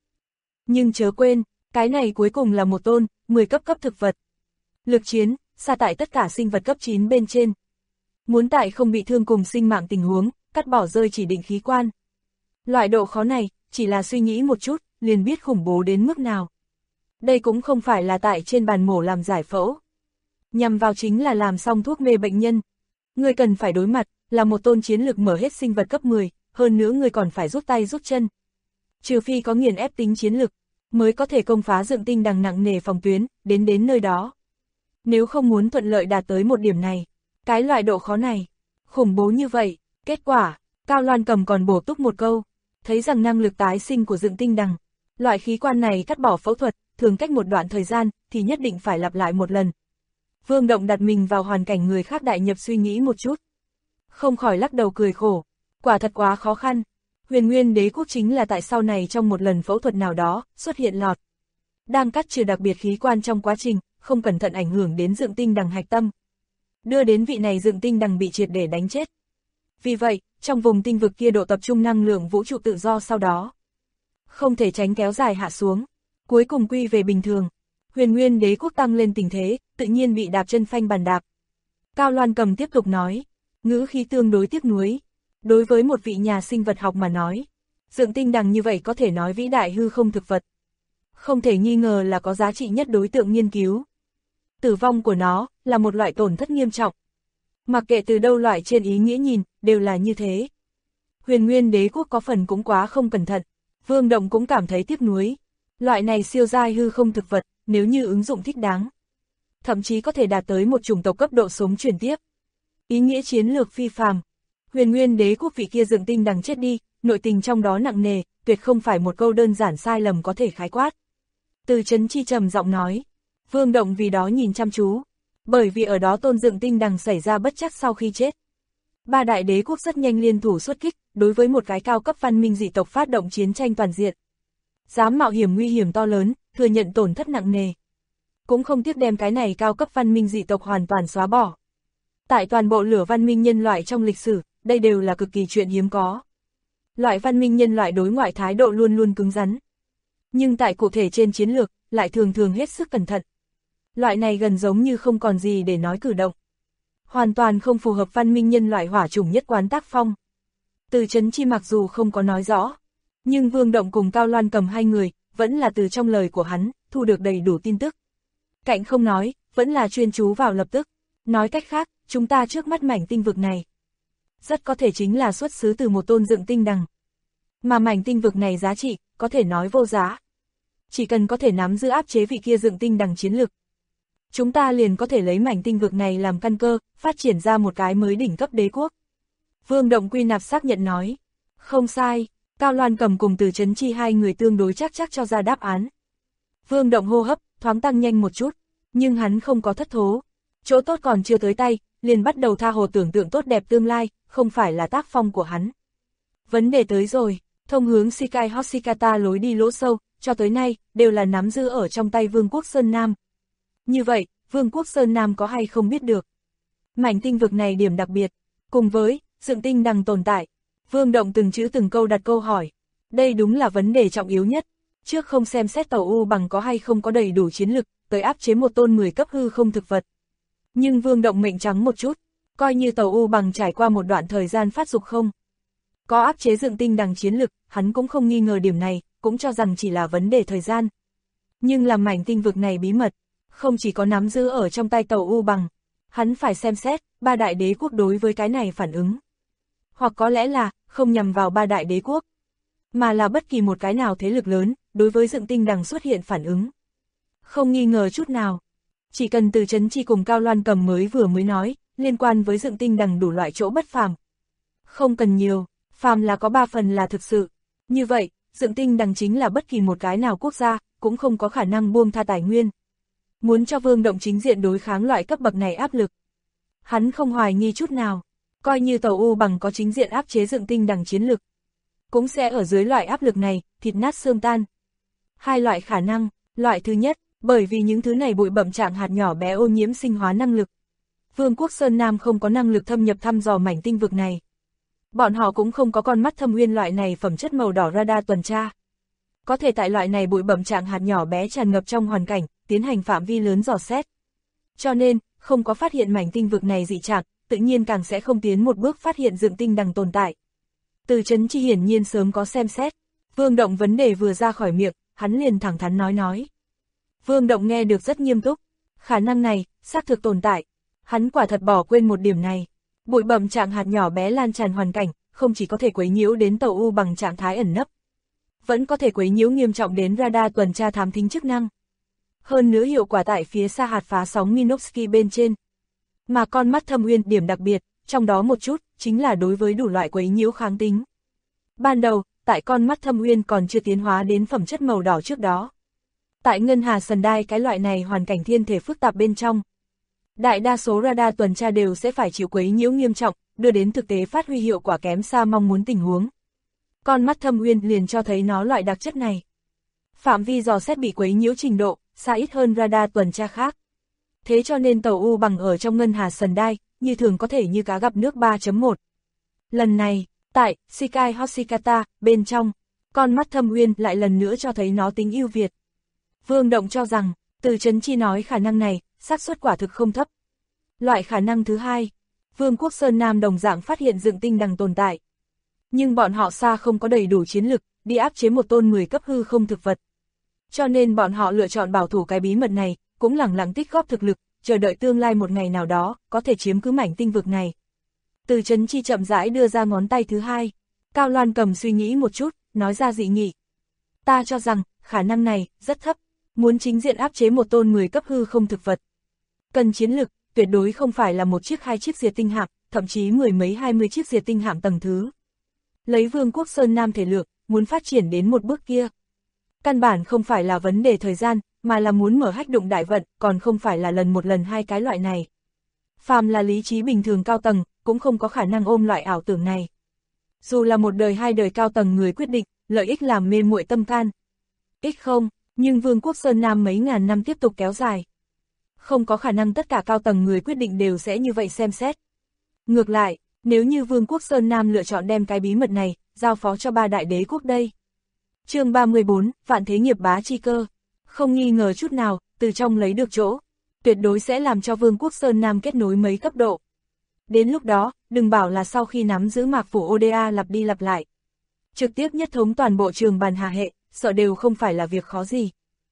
Nhưng chớ quên, cái này cuối cùng là một tôn, 10 cấp thực vật. Lực chiến, xa tại tất cả sinh vật cấp 9 bên trên. Muốn tại không bị thương cùng sinh mạng tình huống, cắt bỏ rơi chỉ định khí quan. Loại độ khó này, chỉ là suy nghĩ một chút, liền biết khủng bố đến mức nào. Đây cũng không phải là tại trên bàn mổ làm giải phẫu. Nhằm vào chính là làm xong thuốc mê bệnh nhân. Người cần phải đối mặt, là một tôn chiến lực mở hết sinh vật cấp 10, hơn nữa người còn phải rút tay rút chân. Trừ phi có nghiền ép tính chiến lực, mới có thể công phá dựng tinh đằng nặng nề phòng tuyến, đến nơi đó. Nếu không muốn thuận lợi đạt tới một điểm này, cái loại độ khó này, khủng bố như vậy, kết quả, Cao Loan Cầm còn bổ túc một câu, thấy rằng năng lực tái sinh của dựng tinh đằng, loại khí quan này cắt bỏ phẫu thuật, thường cách một đoạn thời gian, thì nhất định phải lặp lại một lần. Vương Động đặt mình vào hoàn cảnh người khác đại nhập suy nghĩ một chút. Không khỏi lắc đầu cười khổ, quả thật quá khó khăn. Huyền Nguyên Đế Quốc chính là tại sau này trong một lần phẫu thuật nào đó, xuất hiện lọt. Đang cắt trừ đặc biệt khí quan trong quá trình, không cẩn thận ảnh hưởng đến dựng tinh đằng hạch tâm. Đưa đến vị này dựng tinh đằng bị triệt để đánh chết. Vì vậy, trong vùng tinh vực kia độ tập trung năng lượng vũ trụ tự do sau đó không thể tránh kéo dài hạ xuống, cuối cùng quy về bình thường. Huyền Nguyên Đế Quốc tăng lên tình thế, tự nhiên bị đạp chân phanh bàn đạp. Cao Loan Cầm tiếp tục nói, ngữ khí tương đối tiếc nuối. Đối với một vị nhà sinh vật học mà nói, dựng tinh đằng như vậy có thể nói vĩ đại hư không thực vật. Không thể nghi ngờ là có giá trị nhất đối tượng nghiên cứu. Tử vong của nó là một loại tổn thất nghiêm trọng. Mặc kệ từ đâu loại trên ý nghĩa nhìn, đều là như thế. Huyền Nguyên Đế Quốc có phần cũng quá không cẩn thận. Vương Động cũng cảm thấy tiếc nuối. Loại này siêu giai hư không thực vật, nếu như ứng dụng thích đáng, thậm chí có thể đạt tới một chủng tộc cấp độ sống truyền tiếp. Ý nghĩa chiến lược phi phàm. Huyền Nguyên Đế Quốc vị kia dựng tinh đằng chết đi, nội tình trong đó nặng nề, tuyệt không phải một câu đơn giản sai lầm có thể khái quát. Từ Chấn Chi trầm giọng nói. Vương Động vì đó nhìn chăm chú, bởi vì ở đó tôn dựng tinh đằng xảy ra bất trắc sau khi chết. Ba đại đế quốc rất nhanh liên thủ xuất kích, đối với một cái cao cấp văn minh dị tộc phát động chiến tranh toàn diện. Dám mạo hiểm nguy hiểm to lớn, thừa nhận tổn thất nặng nề. Cũng không tiếc đem cái này cao cấp văn minh dị tộc hoàn toàn xóa bỏ. Tại toàn bộ lửa văn minh nhân loại trong lịch sử, đây đều là cực kỳ chuyện hiếm có. Loại văn minh nhân loại đối ngoại thái độ luôn luôn cứng rắn. Nhưng tại cụ thể trên chiến lược, lại thường thường hết sức cẩn thận. Loại này gần giống như không còn gì để nói cử động. Hoàn toàn không phù hợp văn minh nhân loại hỏa chủng nhất quán tác phong. Từ Chấn Chi mặc dù không có nói rõ, nhưng Vương Động cùng Cao Loan Cầm hai người, vẫn là từ trong lời của hắn, thu được đầy đủ tin tức. Cạnh không nói, vẫn là chuyên chú vào lập tức. Nói cách khác, chúng ta trước mắt mảnh tinh vực này, rất có thể chính là xuất xứ từ một tôn dựng tinh đằng. Mà mảnh tinh vực này giá trị, có thể nói vô giá. Chỉ cần có thể nắm giữ áp chế vị kia dựng tinh đằng chiến lực, chúng ta liền có thể lấy mảnh tinh vực này làm căn cơ, phát triển ra một cái mới đỉnh cấp đế quốc. Vương Động quy nạp xác nhận nói. Không sai, Cao Loan Cầm cùng Từ Chấn Chi hai người tương đối chắc cho ra đáp án. Vương Động hô hấp, thoáng tăng nhanh một chút, nhưng hắn không có thất thố. Chỗ tốt còn chưa tới tay, liền bắt đầu tha hồ tưởng tượng tốt đẹp tương lai, không phải là tác phong của hắn. Vấn đề tới rồi, thông hướng Shikai Hoshikata lối đi lỗ sâu, cho tới nay, đều là nắm giữ ở trong tay Vương quốc Sơn Nam. Như vậy, Vương quốc Sơn Nam có hay không biết được. Mảnh tinh vực này điểm đặc biệt, cùng với dựng tinh đằng tồn tại. Vương Động từng chữ từng câu đặt câu hỏi. Đây đúng là vấn đề trọng yếu nhất. Trước không xem xét tàu U bằng có hay không có đầy đủ chiến lực, tới áp chế một tôn 10 cấp hư không thực vật. Nhưng Vương Động mệnh trắng một chút, coi như tàu U bằng trải qua một đoạn thời gian phát dục không có áp chế dựng tinh đằng chiến lực, hắn cũng không nghi ngờ điểm này, cũng cho rằng chỉ là vấn đề thời gian. Nhưng làm mảnh tinh vực này bí mật, không chỉ có nắm giữ ở trong tay tàu U bằng, hắn phải xem xét ba đại đế quốc đối với cái này phản ứng. Hoặc có lẽ là không nhằm vào ba đại đế quốc, mà là bất kỳ một cái nào thế lực lớn, đối với dựng tinh đằng xuất hiện phản ứng. Không nghi ngờ chút nào. Chỉ cần Từ Chấn Chi cùng Cao Loan Cầm mới nói, liên quan với dựng tinh đằng đủ loại chỗ bất phàm. Không cần nhiều, phàm là có 3 phần là thực sự. Như vậy, dựng tinh đằng chính là bất kỳ một cái nào quốc gia, cũng không có khả năng buông tha tài nguyên. Muốn cho Vương Động chính diện đối kháng loại cấp bậc này áp lực. Hắn không hoài nghi chút nào, coi như Tàu U Bằng có chính diện áp chế dựng tinh đằng chiến lực. Cũng sẽ ở dưới loại áp lực này, thịt nát xương tan. 2 loại khả năng, loại thứ nhất, bởi vì những thứ này bụi bặm trạng hạt nhỏ bé ô nhiễm sinh hóa năng lực. Vương quốc Sơn Nam không có năng lực thâm nhập thăm dò mảnh tinh vực này. Bọn họ cũng không có con mắt thâm uyên loại này phẩm chất màu đỏ radar tuần tra. Có thể tại loại này bụi bặm trạng hạt nhỏ bé tràn ngập trong hoàn cảnh, tiến hành phạm vi lớn dò xét. Cho nên, không có phát hiện mảnh tinh vực này dị trạng, tự nhiên càng sẽ không tiến một bước phát hiện dựng tinh đằng tồn tại. Từ Chấn Chi hiển nhiên sớm có xem xét. Vương Động vấn đề vừa ra khỏi miệng, hắn liền thẳng thắn nói. Vương Động nghe được rất nghiêm túc. Khả năng này, xác thực tồn tại. Hắn quả thật bỏ quên một điểm này. Bụi bặm trạng hạt nhỏ bé lan tràn hoàn cảnh, không chỉ có thể quấy nhiễu đến Tàu U Bằng trạng thái ẩn nấp, vẫn có thể quấy nhiễu nghiêm trọng đến radar tuần tra thám thính chức năng. Hơn nữa hiệu quả tại phía xa hạt phá sóng Minovsky bên trên. Mà con mắt thâm uyên điểm đặc biệt, trong đó một chút, chính là đối với đủ loại quấy nhiễu kháng tính. Ban đầu, tại con mắt thâm uyên còn chưa tiến hóa đến phẩm chất màu đỏ trước đó. Tại ngân hà sần đai cái loại này hoàn cảnh thiên thể phức tạp bên trong. Đại đa số radar tuần tra đều sẽ phải chịu quấy nhiễu nghiêm trọng, đưa đến thực tế phát huy hiệu quả kém xa mong muốn tình huống. Con mắt thâm uyên liền cho thấy nó loại đặc chất này. Phạm vi dò xét bị quấy nhiễu trình độ, xa ít hơn radar tuần tra khác. Thế cho nên Tàu U Bằng ở trong ngân hà sần đai, như thường có thể như cá gặp nước 3.1. Lần này, tại Shikai Hoshikata, bên trong, con mắt thâm uyên lại lần nữa cho thấy nó tính ưu việt. Vương Động cho rằng, Từ Chấn Chi nói khả năng này, xác suất quả thực không thấp. Loại khả năng thứ hai, Vương quốc Sơn Nam đồng dạng phát hiện dựng tinh đằng tồn tại. Nhưng bọn họ xa không có đầy đủ chiến lực, đi áp chế một tôn 10 cấp hư không thực vật. Cho nên bọn họ lựa chọn bảo thủ cái bí mật này, cũng lẳng lặng tích góp thực lực, chờ đợi tương lai một ngày nào đó, có thể chiếm cứ mảnh tinh vực này. Từ Chấn Chi chậm rãi đưa ra ngón tay thứ hai. Cao Loan Cầm suy nghĩ một chút, nói ra dị nghị. Ta cho rằng, khả năng này, rất thấp. Muốn chính diện áp chế một tôn 10 cấp hư không thực vật. Cần chiến lực, tuyệt đối không phải là một chiếc 2 chiếc diệt tinh hạm, thậm chí 10 mấy 20 chiếc diệt tinh hạm tầng thứ. Lấy Vương quốc Sơn Nam thể lượng, muốn phát triển đến một bước kia. Căn bản không phải là vấn đề thời gian, mà là muốn mở hách đụng đại vận, còn không phải là một lần 2 cái loại này. Phàm là lý trí bình thường cao tầng, cũng không có khả năng ôm loại ảo tưởng này. Dù là một đời 2 đời cao tầng người quyết định, lợi ích làm mê muội tâm can. Ích không, nhưng Vương quốc Sơn Nam mấy ngàn năm tiếp tục kéo dài. Không có khả năng tất cả cao tầng người quyết định đều sẽ như vậy xem xét. Ngược lại, nếu như Vương quốc Sơn Nam lựa chọn đem cái bí mật này, giao phó cho 3 đại đế quốc đây. Chương 34, Vạn Thế Nghiệp Bá Chi Cơ. Không nghi ngờ chút nào, từ trong lấy được chỗ, tuyệt đối sẽ làm cho Vương quốc Sơn Nam kết nối mấy cấp độ. Đến lúc đó, đừng bảo là sau khi nắm giữ mạc phủ ODA lặp đi lặp lại. Trực tiếp nhất thống toàn bộ trường bàn hà hệ, sợ đều không phải là việc khó gì.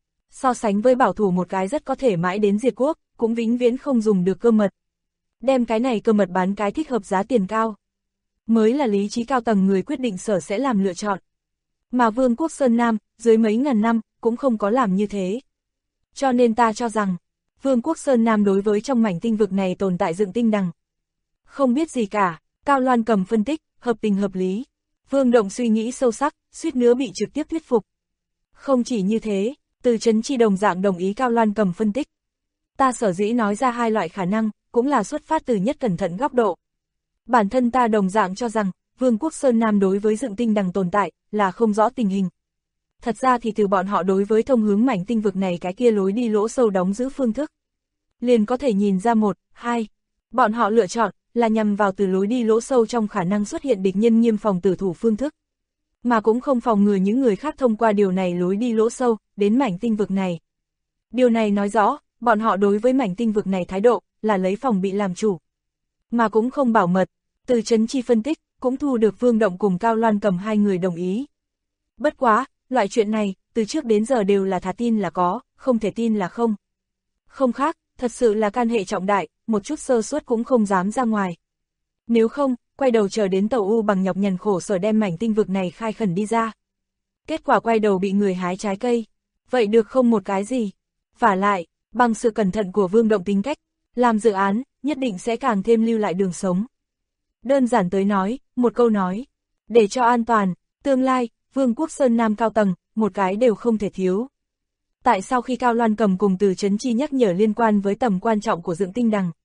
So sánh với bảo thủ một cái rất có thể mãi đến diệt quốc, cũng vĩnh viễn không dùng được cơ mật. Đem cái này cơ mật bán cái thích hợp giá tiền cao. Mới là lý trí cao tầng người quyết định sở sẽ làm lựa chọn. Mà Vương quốc Sơn Nam, dưới mấy ngàn năm, cũng không có làm như thế. Cho nên ta cho rằng, Vương quốc Sơn Nam đối với trong mảnh tinh vực này tồn tại dựng tinh đằng. Không biết gì cả, Cao Loan Cầm phân tích, hợp tình hợp lý. Vương Động suy nghĩ sâu sắc, suýt nữa bị trực tiếp thuyết phục. Không chỉ như thế, Từ Chấn Chi đồng dạng đồng ý Cao Loan Cầm phân tích. Ta sở dĩ nói ra 2 loại khả năng, cũng là xuất phát từ nhất cẩn thận góc độ. Bản thân ta đồng dạng cho rằng, Vương quốc Sơn Nam đối với dựng tinh đằng tồn tại, là không rõ tình hình. Thật ra thì từ bọn họ đối với thông hướng mảnh tinh vực này cái kia lối đi lỗ sâu đóng giữ phương thức. Liền có thể nhìn ra 1, 2. Bọn họ lựa chọn, là nhằm vào từ lối đi lỗ sâu trong khả năng xuất hiện địch nhân nghiêm phòng tử thủ phương thức. Mà cũng không phòng ngừa những người khác thông qua điều này lối đi lỗ sâu, đến mảnh tinh vực này. Điều này nói rõ, bọn họ đối với mảnh tinh vực này thái độ, là lấy phòng bị làm chủ. Mà cũng không bảo mật, Từ Chấn Chi phân tích, cũng thu được Vương Động cùng Cao Loan Cầm 2 người đồng ý. Bất quá, loại chuyện này, từ trước đến giờ đều là thà tin là có, không thể tin là không. Không khác, thật sự là can hệ trọng đại, một chút sơ suất cũng không dám ra ngoài. Nếu không, quay đầu chờ đến Tàu U Bằng nhọc nhằn khổ sở đem mảnh tinh vực này khai khẩn đi ra. Kết quả quay đầu bị người hái trái cây. Vậy được không một cái gì? Vả lại, bằng sự cẩn thận của Vương Động tính cách, làm dự án, nhất định sẽ càng thêm lưu lại đường sống. Đơn giản tới nói, một câu nói. Để cho an toàn, tương lai, Vương quốc Sơn Nam cao tầng, một cái đều không thể thiếu. Tại sao khi Cao Loan Cầm cùng Từ Chấn Chi nhắc nhở liên quan với tầm quan trọng của Dựng Tinh Đằng,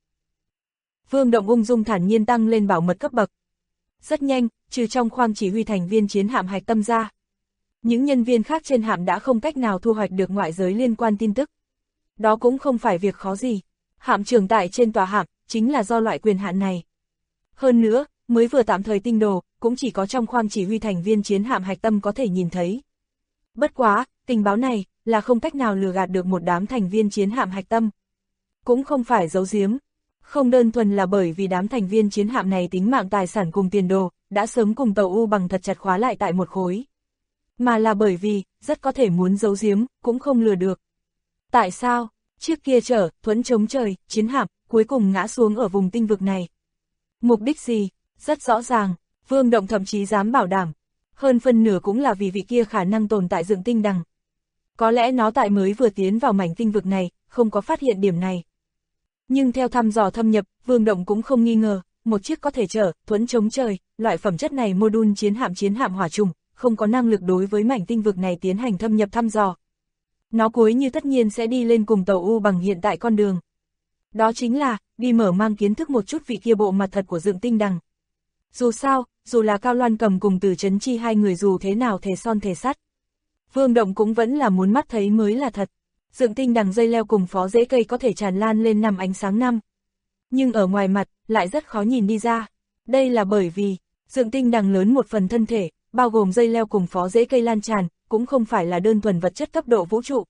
Vương Động ung dung thản nhiên tăng lên bảo mật cấp bậc. Rất nhanh, trừ trong khoang chỉ huy thành viên chiến hạm hạch tâm ra, những nhân viên khác trên hạm đã không cách nào thu hoạch được ngoại giới liên quan tin tức. Đó cũng không phải việc khó gì. Hạm trưởng tại trên tòa hạm, chính là do loại quyền hạn này. Hơn nữa, mới vừa tạm thời tinh đồ, cũng chỉ có trong khoang chỉ huy thành viên chiến hạm hạch tâm có thể nhìn thấy. Bất quá, tình báo này, là không cách nào lừa gạt được một đám thành viên chiến hạm hạch tâm. Cũng không phải giấu giếm. Không đơn thuần là bởi vì đám thành viên chiến hạm này tính mạng tài sản cùng tiền đồ, đã sớm cùng tàu U bằng thật chặt khóa lại tại một khối. Mà là bởi vì, rất có thể muốn giấu giếm, cũng không lừa được. Tại sao? Chiếc kia chở, thuẫn chống trời, chiến hạm, cuối cùng ngã xuống ở vùng tinh vực này. Mục đích gì? Rất rõ ràng, Vương Động thậm chí dám bảo đảm. Hơn phân nửa cũng là vì vị kia khả năng tồn tại Dựng Tinh Đằng. Có lẽ nó tại mới vừa tiến vào mảnh tinh vực này, không có phát hiện điểm này. Nhưng theo thăm dò thâm nhập, Vương Động cũng không nghi ngờ, một chiếc có thể chở, thuẫn chống trời, loại phẩm chất này module chiến hạm hỏa trùng, không có năng lực đối với mảnh tinh vực này tiến hành thâm nhập thăm dò. Nó cuối như tất nhiên sẽ đi lên cùng tàu U bằng hiện tại con đường. Đó chính là, đi mở mang kiến thức một chút vị kia bộ mặt thật của Dựng Tinh Đằng. Dù sao, dù là Cao Loan Cầm cùng Từ Chấn Chi hai người dù thế nào thề son thề sắt, Vương Động cũng vẫn là muốn mắt thấy mới là thật. Dựng Tinh Đằng dây leo cùng phó rễ cây có thể tràn lan lên năm ánh sáng năm. Nhưng ở ngoài mặt, lại rất khó nhìn đi ra. Đây là bởi vì, Dựng Tinh Đằng lớn một phần thân thể, bao gồm dây leo cùng phó rễ cây lan tràn, cũng không phải là đơn thuần vật chất cấp độ vũ trụ,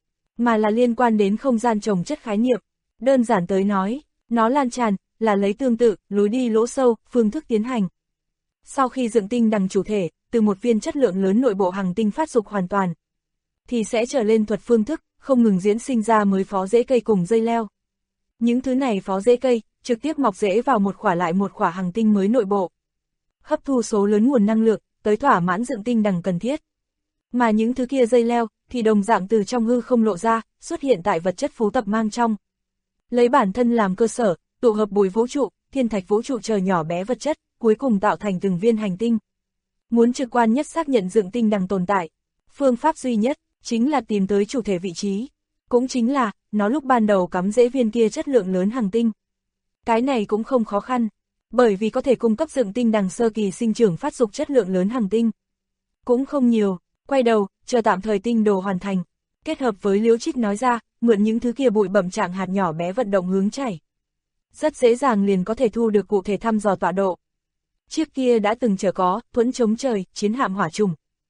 mà là liên quan đến không gian trồng chất khái niệm. Đơn giản tới nói, nó lan tràn, là lấy tương tự, lối đi lỗ sâu, phương thức tiến hành. Sau khi Dựng Tinh Đằng chủ thể, từ một viên chất lượng lớn nội bộ hành tinh phát dục hoàn toàn, thì sẽ trở lên thuật phương thức, không ngừng diễn sinh ra mới phó rễ cây cùng dây leo. Những thứ này phó rễ cây, trực tiếp mọc rễ vào một khỏa lại một khỏa hành tinh mới nội bộ. Hấp thu số lớn nguồn năng lượng, tới thỏa mãn Dựng Tinh Đằng cần thiết. Mà những thứ kia dây leo, thì đồng dạng từ trong hư không lộ ra, xuất hiện tại vật chất phú tập mang trong. Lấy bản thân làm cơ sở, tụ hợp bụi vũ trụ, thiên thạch vũ trụ chờ nhỏ bé vật chất, cuối cùng tạo thành từng viên hành tinh. Muốn trực quan nhất xác nhận Dựng Tinh Đằng tồn tại, phương pháp duy nhất, chính là tìm tới chủ thể vị trí. Cũng chính là, nó lúc ban đầu cắm rễ viên kia chất lượng lớn hành tinh. Cái này cũng không khó khăn, bởi vì có thể cung cấp Dựng Tinh Đằng sơ kỳ sinh trưởng phát dục chất lượng lớn hành tinh. Cũng không nhiều, quay đầu, chờ tạm thời tinh đồ hoàn thành. Kết hợp với Liễu Trích nói ra, mượn những thứ kia bụi bẩm trạng hạt nhỏ bé vận động hướng chảy. Rất dễ dàng liền có thể thu được cụ thể thăm dò tọa độ. Chiếc kia đã từng chở có, thuẫn chống trời, chiến hạm hỏa trùng.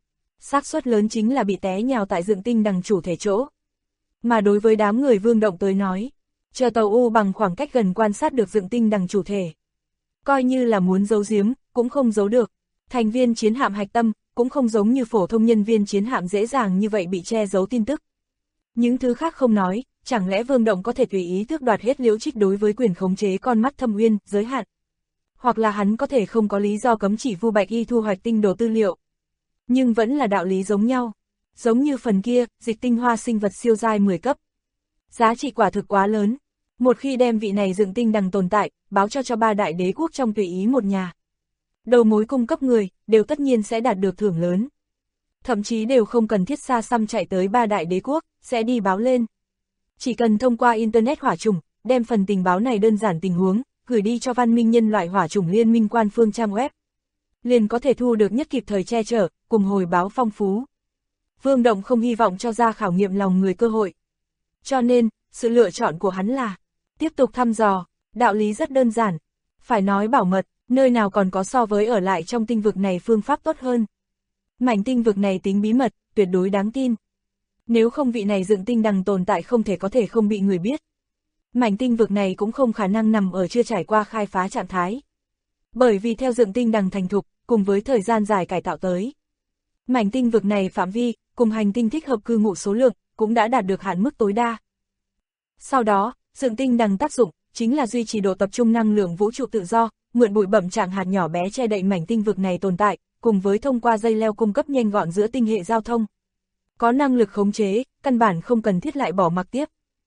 Xác suất lớn chính là bị té nhào tại Dựng Tinh Đằng chủ thể chỗ. Mà đối với đám người Vương Động tới nói, chờ tàu U bằng khoảng cách gần quan sát được Dựng Tinh Đằng chủ thể. Coi như là muốn giấu giếm, cũng không giấu được. Thành viên chiến hạm hạch tâm, cũng không giống như phổ thông nhân viên chiến hạm dễ dàng như vậy bị che giấu tin tức. Những thứ khác không nói, chẳng lẽ Vương Động có thể tùy ý tước đoạt hết Liễu Trích đối với quyền khống chế con mắt Thâm Uyên, giới hạn. Hoặc là hắn có thể không có lý do cấm chỉ Vu Bạch Y thu hoạch tinh đồ tư liệu. Nhưng vẫn là đạo lý giống nhau. Giống như phần kia, dịch tinh hoa sinh vật siêu giai 10 cấp. Giá trị quả thực quá lớn. Một khi đem vị này Dựng Tinh Đằng tồn tại, báo cho ba đại đế quốc trong tùy ý một nhà. Đầu mối cung cấp người, đều tất nhiên sẽ đạt được thưởng lớn. Thậm chí đều không cần thiết xa xăm chạy tới ba đại đế quốc, sẽ đi báo lên. Chỉ cần thông qua Internet hỏa trùng, đem phần tình báo này đơn giản tình huống, gửi đi cho văn minh nhân loại hỏa trùng liên minh quan phương trang web. Liền có thể thu được nhất kịp thời che chở, cùng hồi báo phong phú. Vương Động không hy vọng cho ra khảo nghiệm lòng người cơ hội. Cho nên, sự lựa chọn của hắn là tiếp tục thăm dò, đạo lý rất đơn giản. Phải nói bảo mật, nơi nào còn có so với ở lại trong tinh vực này phương pháp tốt hơn. Mảnh tinh vực này tính bí mật, tuyệt đối đáng tin. Nếu không vị này Dựng Tinh Đằng tồn tại không thể có thể không bị người biết. Mảnh tinh vực này cũng không khả năng nằm ở chưa trải qua khai phá trạng thái. Bởi vì theo Dựng Tinh Đằng thành thục, cùng với thời gian dài cải tạo tới, mảnh tinh vực này phạm vi, cùng hành tinh thích hợp cư ngụ số lượng, cũng đã đạt được hạn mức tối đa. Sau đó, Dựng Tinh Đằng tác dụng, chính là duy trì độ tập trung năng lượng vũ trụ tự do, mượn bụi bẩm trạng hạt nhỏ bé che đậy mảnh tinh vực này tồn tại, cùng với thông qua dây leo cung cấp nhanh gọn giữa tinh hệ giao thông. Có năng lực khống chế, căn bản không cần thiết lại bỏ mặc tiếp.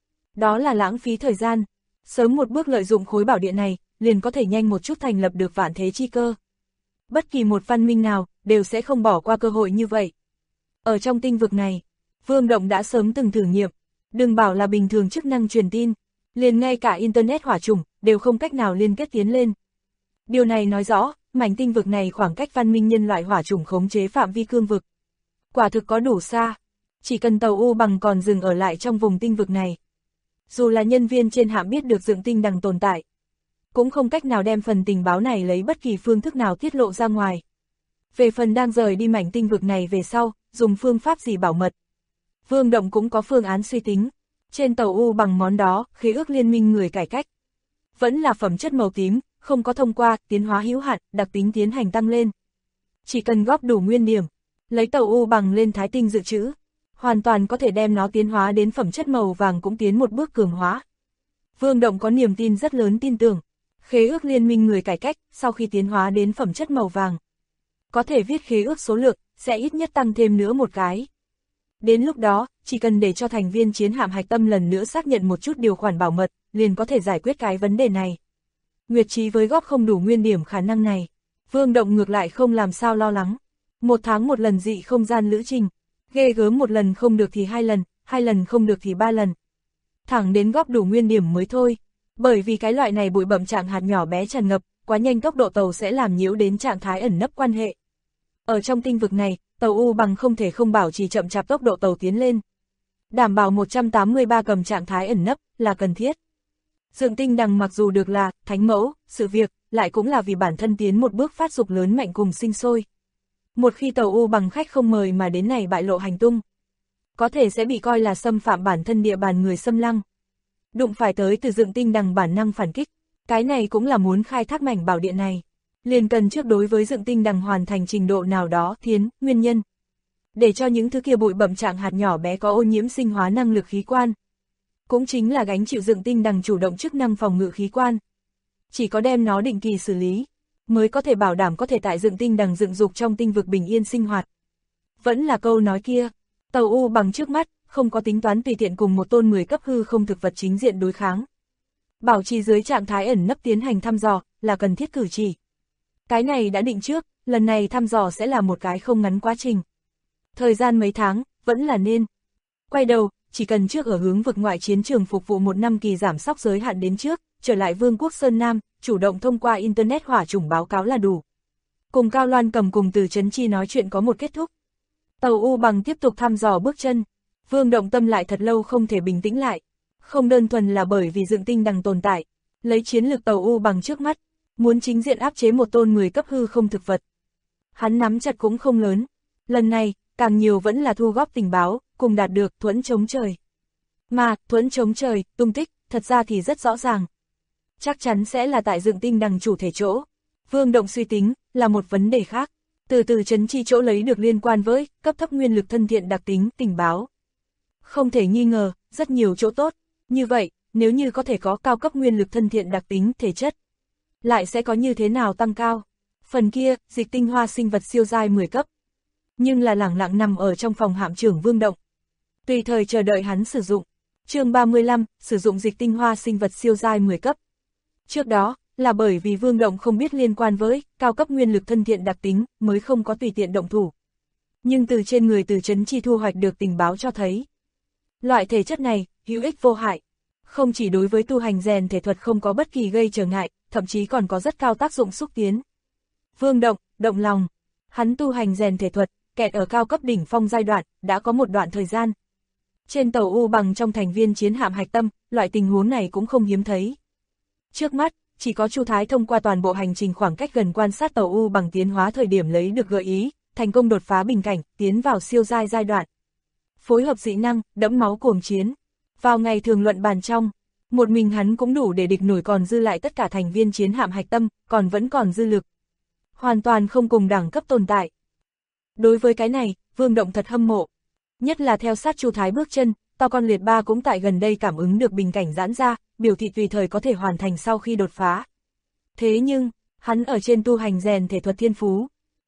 Đó là lãng phí thời gian. Sớm một bước lợi dụng khối bảo địa này, liền có thể nhanh một chút thành lập được vạn thế chi cơ. Bất kỳ một văn minh nào, đều sẽ không bỏ qua cơ hội như vậy. Ở trong tinh vực này, Vương Động đã sớm từng thử nghiệm, đừng bảo là bình thường chức năng truyền tin, liền ngay cả Internet hỏa trùng, đều không cách nào liên kết tiến lên. Điều này nói rõ, mảnh tinh vực này khoảng cách văn minh nhân loại hỏa trùng khống chế phạm vi cương vực. Quả thực có đủ xa, chỉ cần tàu U bằng còn dừng ở lại trong vùng tinh vực này. Dù là nhân viên trên hạm biết được dựng tinh đằng tồn tại, cũng không cách nào đem phần tình báo này lấy bất kỳ phương thức nào tiết lộ ra ngoài. Về phần đang rời đi mảnh tinh vực này về sau, dùng phương pháp gì bảo mật. Vương Động cũng có phương án suy tính. Trên tàu U bằng món đó, khế ước liên minh người cải cách. Vẫn là phẩm chất màu tím, không có thông qua, tiến hóa hữu hạn, đặc tính tiến hành tăng lên. Chỉ cần góp đủ nguyên điểm, lấy tàu U bằng lên thái tinh dự trữ, hoàn toàn có thể đem nó tiến hóa đến phẩm chất màu vàng cũng tiến một bước cường hóa. Vương Động có niềm tin rất lớn tin tưởng, khế ước liên minh người cải cách, sau khi tiến hóa đến phẩm chất màu vàng, có thể viết khế ước số lượng, sẽ ít nhất tăng thêm nữa một cái. Đến lúc đó, chỉ cần để cho thành viên chiến hạm hạch tâm lần nữa xác nhận một chút điều khoản bảo mật, liền có thể giải quyết cái vấn đề này. Nguyệt Trí với góp không đủ nguyên điểm khả năng này, Vương Động ngược lại không làm sao lo lắng. 1 tháng một lần dị không gian lữ trình, ghê gớm 1 lần không được thì 2 lần, 2 lần không được thì 3 lần. Thẳng đến góp đủ nguyên điểm mới thôi, bởi vì cái loại này bụi bặm trạng hạt nhỏ bé tràn ngập, quá nhanh tốc độ tàu sẽ làm nhiễu đến trạng thái ẩn nấp quan hệ. Ở trong tinh vực này, tàu U bằng không thể không bảo trì chậm chạp tốc độ tàu tiến lên. Đảm bảo 183 cầm trạng thái ẩn nấp là cần thiết. Dựng tinh đằng mặc dù được là thánh mẫu, sự việc, lại cũng là vì bản thân tiến một bước phát dục lớn mạnh cùng sinh sôi. Một khi tàu U bằng khách không mời mà đến này bại lộ hành tung, có thể sẽ bị coi là xâm phạm bản thân địa bàn người xâm lăng. Đụng phải tới từ dựng tinh đằng bản năng phản kích, cái này cũng là muốn khai thác mảnh bảo địa này. Liền cần trước đối với dựng tinh đằng hoàn thành trình độ nào đó nguyên nhân. Để cho những thứ kia bụi bặm trạng hạt nhỏ bé có ô nhiễm sinh hóa năng lực khí quan. Cũng chính là gánh chịu dựng tinh đằng chủ động chức năng phòng ngự khí quan. Chỉ có đem nó định kỳ xử lý, mới có thể bảo đảm có thể tại dựng tinh đằng dựng dục trong tinh vực bình yên sinh hoạt. Vẫn là câu nói kia, tàu U bằng trước mắt, không có tính toán tùy tiện cùng một tôn 10 cấp hư không thực vật chính diện đối kháng. Bảo trì dưới trạng thái ẩn nấp tiến hành thăm dò, là cần thiết cử chỉ. Cái này đã định trước, lần này thăm dò sẽ là một cái không ngắn quá trình. Thời gian mấy tháng, vẫn là nên. Quay đầu, chỉ cần trước ở hướng vực ngoại chiến trường phục vụ 1 năm kỳ giảm sóc giới hạn đến trước, trở lại Vương quốc Sơn Nam, chủ động thông qua Internet hỏa chủng báo cáo là đủ. Cùng Cao Loan Cầm cùng Từ Chấn Chi nói chuyện có một kết thúc. Tàu U bằng tiếp tục thăm dò bước chân. Vương Động tâm lại thật lâu không thể bình tĩnh lại. Không đơn thuần là bởi vì dựng tinh đằng tồn tại, lấy chiến lược tàu U bằng trước mắt, muốn chính diện áp chế một tôn 10 cấp hư không thực vật. Hắn nắm chặt cũng không lớn. Lần này, càng nhiều vẫn là thu góp tình báo, cùng đạt được thuẫn chống trời. Mà, thuẫn chống trời, tung tích, thật ra thì rất rõ ràng. Chắc chắn sẽ là tại dựng tinh đằng chủ thể chỗ. Vương Động suy tính, là một vấn đề khác. Từ Chấn Chi chỗ lấy được liên quan với, cấp thấp nguyên lực thân thiện đặc tính, tình báo. Không thể nghi ngờ, rất nhiều chỗ tốt. Như vậy, nếu như có thể có cao cấp nguyên lực thân thiện đặc tính, thể chất, lại sẽ có như thế nào tăng cao. Phần kia, dịch tinh hoa sinh vật siêu giai 10 cấp. Nhưng là lẳng lặng nằm ở trong phòng hạm trưởng Vương Động. Tùy thời chờ đợi hắn sử dụng. Chương 35, sử dụng dịch tinh hoa sinh vật siêu giai 10 cấp. Trước đó, là bởi vì Vương Động không biết liên quan với cao cấp nguyên lực thân thiện đặc tính, mới không có tùy tiện động thủ. Nhưng từ trên người Từ Chấn Chi thu hoạch được tình báo cho thấy, loại thể chất này, hữu ích vô hại. Không chỉ đối với tu hành rèn thể thuật không có bất kỳ gây trở ngại, thậm chí còn có rất cao tác dụng xúc tiến. Vương Động, động lòng. Hắn tu hành rèn thể thuật, kẹt ở cao cấp đỉnh phong giai đoạn, đã có một đoạn thời gian. Trên tàu U bằng trong thành viên chiến hạm hạch tâm, loại tình huống này cũng không hiếm thấy. Trước mắt, chỉ có Chu Thái thông qua toàn bộ hành trình khoảng cách gần quan sát tàu U bằng tiến hóa thời điểm lấy được gợi ý, thành công đột phá bình cảnh, tiến vào siêu giai giai đoạn. Phối hợp dị năng, đẫm máu cuồng chiến. Vào ngày thường luận bàn trong, một mình hắn cũng đủ để địch nổi còn dư lại tất cả thành viên chiến hạm hạch tâm, còn vẫn còn dư lực. Hoàn toàn không cùng đẳng cấp tồn tại. Đối với cái này, Vương Động thật hâm mộ. Nhất là theo sát Chu Thái bước chân, to con liệt ba cũng tại gần đây cảm ứng được bình cảnh giãn ra, biểu thị tùy thời có thể hoàn thành sau khi đột phá. Thế nhưng, hắn ở trên tu hành rèn thể thuật thiên phú,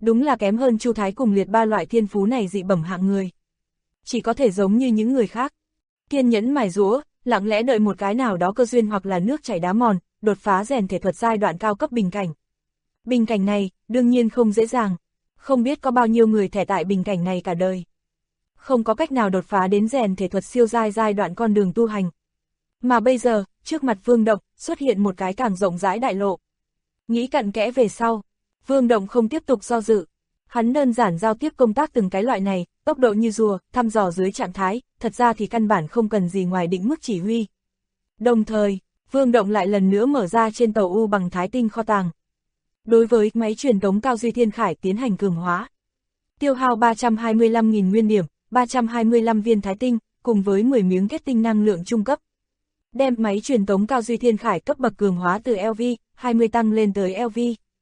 Đúng là kém hơn Chu Thái cùng Liệt ba loại thiên phú này dị bẩm hạng người. Chỉ có thể giống như những người khác. Kiên nhẫn mài giũa, lặng lẽ đợi một cái nào đó cơ duyên hoặc là nước chảy đá mòn, đột phá rèn thể thuật giai đoạn cao cấp bình cảnh. Bình cảnh này, đương nhiên không dễ dàng. Không biết có bao nhiêu người thẻ tại bình cảnh này cả đời. Không có cách nào đột phá đến rèn thể thuật siêu giai đoạn con đường tu hành. Mà bây giờ, trước mặt Vương Động, xuất hiện một cái càng rộng rãi đại lộ. Nghĩ cặn kẽ về sau, Vương Động không tiếp tục do dự. Hắn đơn giản giao tiếp công tác từng cái loại này, tốc độ như rùa, thăm dò dưới trạng thái, thật ra thì căn bản không cần gì ngoài định mức chỉ huy. Đồng thời, Vương Động lại lần nữa mở ra trên tàu U bằng Thái Tinh kho tàng. Đối với máy truyền tống Cao Duy Thiên Khải tiến hành cường hóa. Tiêu hao 325.000 nguyên điểm, 325 viên Thái Tinh, cùng với 10 miếng kết tinh năng lượng trung cấp. Đem máy truyền tống Cao Duy Thiên Khải cấp bậc cường hóa từ LV 20 tăng lên tới LV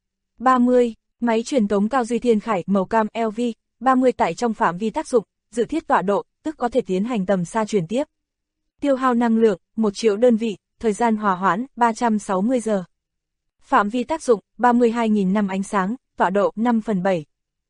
30. Máy truyền tống Cao Duy Thiên Khải màu cam LV 30 tại trong phạm vi tác dụng, dự thiết tọa độ, tức có thể tiến hành tầm xa truyền tiếp. Tiêu hao năng lượng, 1 triệu đơn vị, thời gian hòa hoãn, 360 giờ. Phạm vi tác dụng, 32.000 năm ánh sáng, tọa độ, 5/7.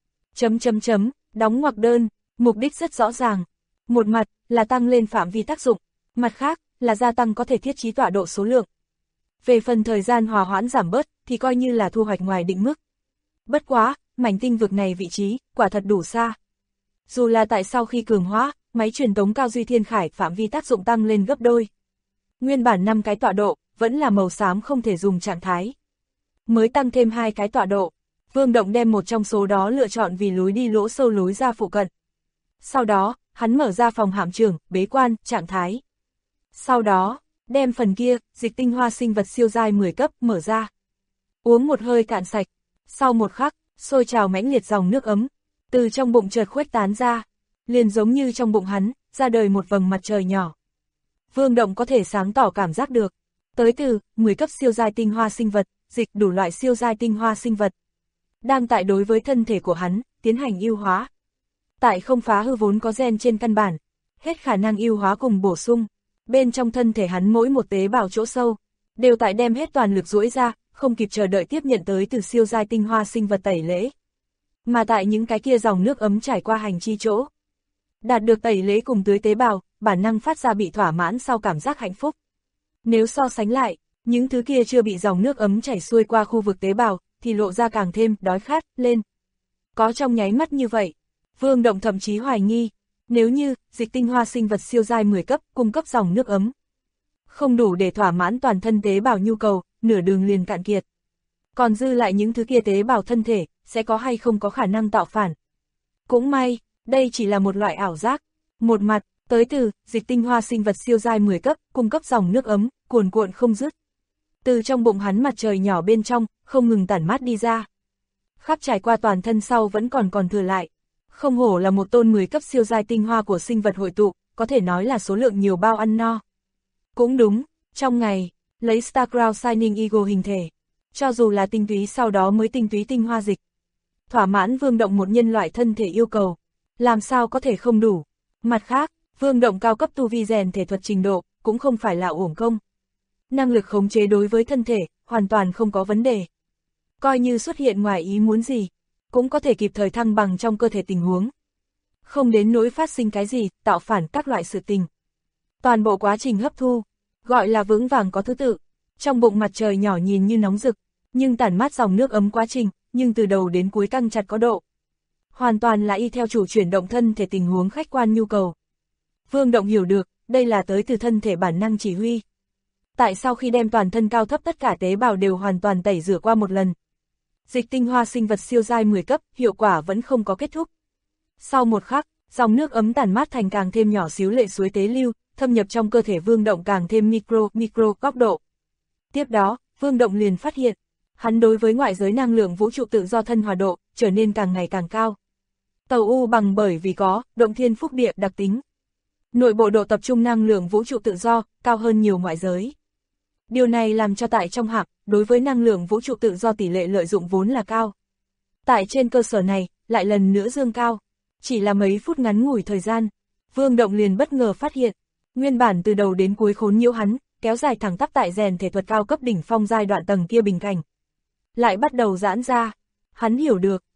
Đóng ngoặc đơn, mục đích rất rõ ràng. Một mặt, là tăng lên phạm vi tác dụng, mặt khác, là gia tăng có thể thiết trí tọa độ số lượng. Về phần thời gian hòa hoãn giảm bớt, thì coi như là thu hoạch ngoài định mức. Bất quá, mảnh tinh vực này vị trí, quả thật đủ xa. Dù là tại sau khi cường hóa, máy truyền tống Cao Duy Thiên Khải phạm vi tác dụng tăng lên gấp đôi. Nguyên bản 5 cái tọa độ, vẫn là màu xám không thể dùng trạng thái. Mới tăng thêm 2 cái tọa độ, Vương Động đem một trong số đó lựa chọn vì lối đi lỗ sâu lối ra phụ cận. Sau đó, hắn mở ra phòng hạm trưởng, bế quan, trạng thái. Sau đó, đem phần kia, dịch tinh hoa sinh vật siêu giai 10 cấp, mở ra. Uống một hơi cạn sạch. Sau một khắc, sôi trào mãnh liệt dòng nước ấm, từ trong bụng chợt khuếch tán ra. Liền giống như trong bụng hắn, ra đời một vầng mặt trời nhỏ. Vương Động có thể sáng tỏ cảm giác được. Tới từ, 10 cấp siêu giai tinh hoa sinh vật, dịch đủ loại siêu giai tinh hoa sinh vật. Đang tại đối với thân thể của hắn, tiến hành ưu hóa. Tại không phá hư vốn có gen trên căn bản, hết khả năng ưu hóa cùng bổ sung. Bên trong thân thể hắn mỗi một tế bào chỗ sâu, đều tại đem hết toàn lực duỗi ra, không kịp chờ đợi tiếp nhận tới từ siêu giai tinh hoa sinh vật tẩy lễ. Mà tại những cái kia dòng nước ấm trải qua hành chi chỗ, đạt được tẩy lễ cùng tưới tế bào, bản năng phát ra bị thỏa mãn sau cảm giác hạnh phúc. Nếu so sánh lại, những thứ kia chưa bị dòng nước ấm chảy xuôi qua khu vực tế bào, thì lộ ra càng thêm đói khát lên. Có trong nháy mắt như vậy, Vương Động thậm chí hoài nghi, nếu như dịch tinh hoa sinh vật siêu giai 10 cấp cung cấp dòng nước ấm, không đủ để thỏa mãn toàn thân tế bào nhu cầu, nửa đường liền cạn kiệt. Còn dư lại những thứ kia tế bào thân thể, sẽ có hay không có khả năng tạo phản. Cũng may, đây chỉ là một loại ảo giác. Một mặt, tới từ, dịch tinh hoa sinh vật siêu giai 10 cấp, cung cấp dòng nước ấm, cuồn cuộn không dứt. Từ trong bụng hắn mặt trời nhỏ bên trong, không ngừng tản mát đi ra. Khắp trải qua toàn thân sau vẫn còn thừa lại. Không hổ là một tôn 10 cấp siêu giai tinh hoa của sinh vật hội tụ, có thể nói là số lượng nhiều bao ăn no. Cũng đúng, trong ngày, lấy Starcrown Shining Eagle hình thể, cho dù là tinh túy sau đó mới tinh túy tinh hoa dịch. Thỏa mãn Vương Động một nhân loại thân thể yêu cầu, làm sao có thể không đủ. Mặt khác, Vương Động cao cấp tu vi rèn thể thuật trình độ, cũng không phải là uổng công. Năng lực khống chế đối với thân thể, hoàn toàn không có vấn đề. Coi như xuất hiện ngoài ý muốn gì, cũng có thể kịp thời thăng bằng trong cơ thể tình huống. Không đến nỗi phát sinh cái gì, tạo phản các loại sự tình. Toàn bộ quá trình hấp thu, gọi là vững vàng có thứ tự. Trong bụng mặt trời nhỏ nhìn như nóng rực, nhưng tản mát dòng nước ấm quá trình, nhưng từ đầu đến cuối căng chặt có độ. Hoàn toàn là y theo chủ chuyển động thân thể tình huống khách quan nhu cầu. Vương Động hiểu được, đây là tới từ thân thể bản năng chỉ huy. Tại sau khi đem toàn thân cao thấp tất cả tế bào đều hoàn toàn tẩy rửa qua một lần, dịch tinh hoa sinh vật siêu giai 10 cấp, hiệu quả vẫn không có kết thúc. Sau một khắc, dòng nước ấm tản mát thành càng thêm nhỏ xíu lệ suối tế lưu, thâm nhập trong cơ thể Vương Động càng thêm micro góc độ. Tiếp đó, Vương Động liền phát hiện, hắn đối với ngoại giới năng lượng vũ trụ tự do thân hòa độ, trở nên càng ngày càng cao. Tàu U bằng bởi vì có động thiên phúc địa đặc tính. Nội bộ độ tập trung năng lượng vũ trụ tự do, cao hơn nhiều ngoại giới. Điều này làm cho tại trong hạm, đối với năng lượng vũ trụ tự do tỷ lệ lợi dụng vốn là cao. Tại trên cơ sở này, lại lần nữa dương cao. Chỉ là mấy phút ngắn ngủi thời gian, Vương Động liền bất ngờ phát hiện, nguyên bản từ đầu đến cuối khốn nhiễu hắn, kéo dài thẳng tắp tại rèn thể thuật cao cấp đỉnh phong giai đoạn tầng kia bình cảnh. Lại bắt đầu giãn ra. Hắn hiểu được,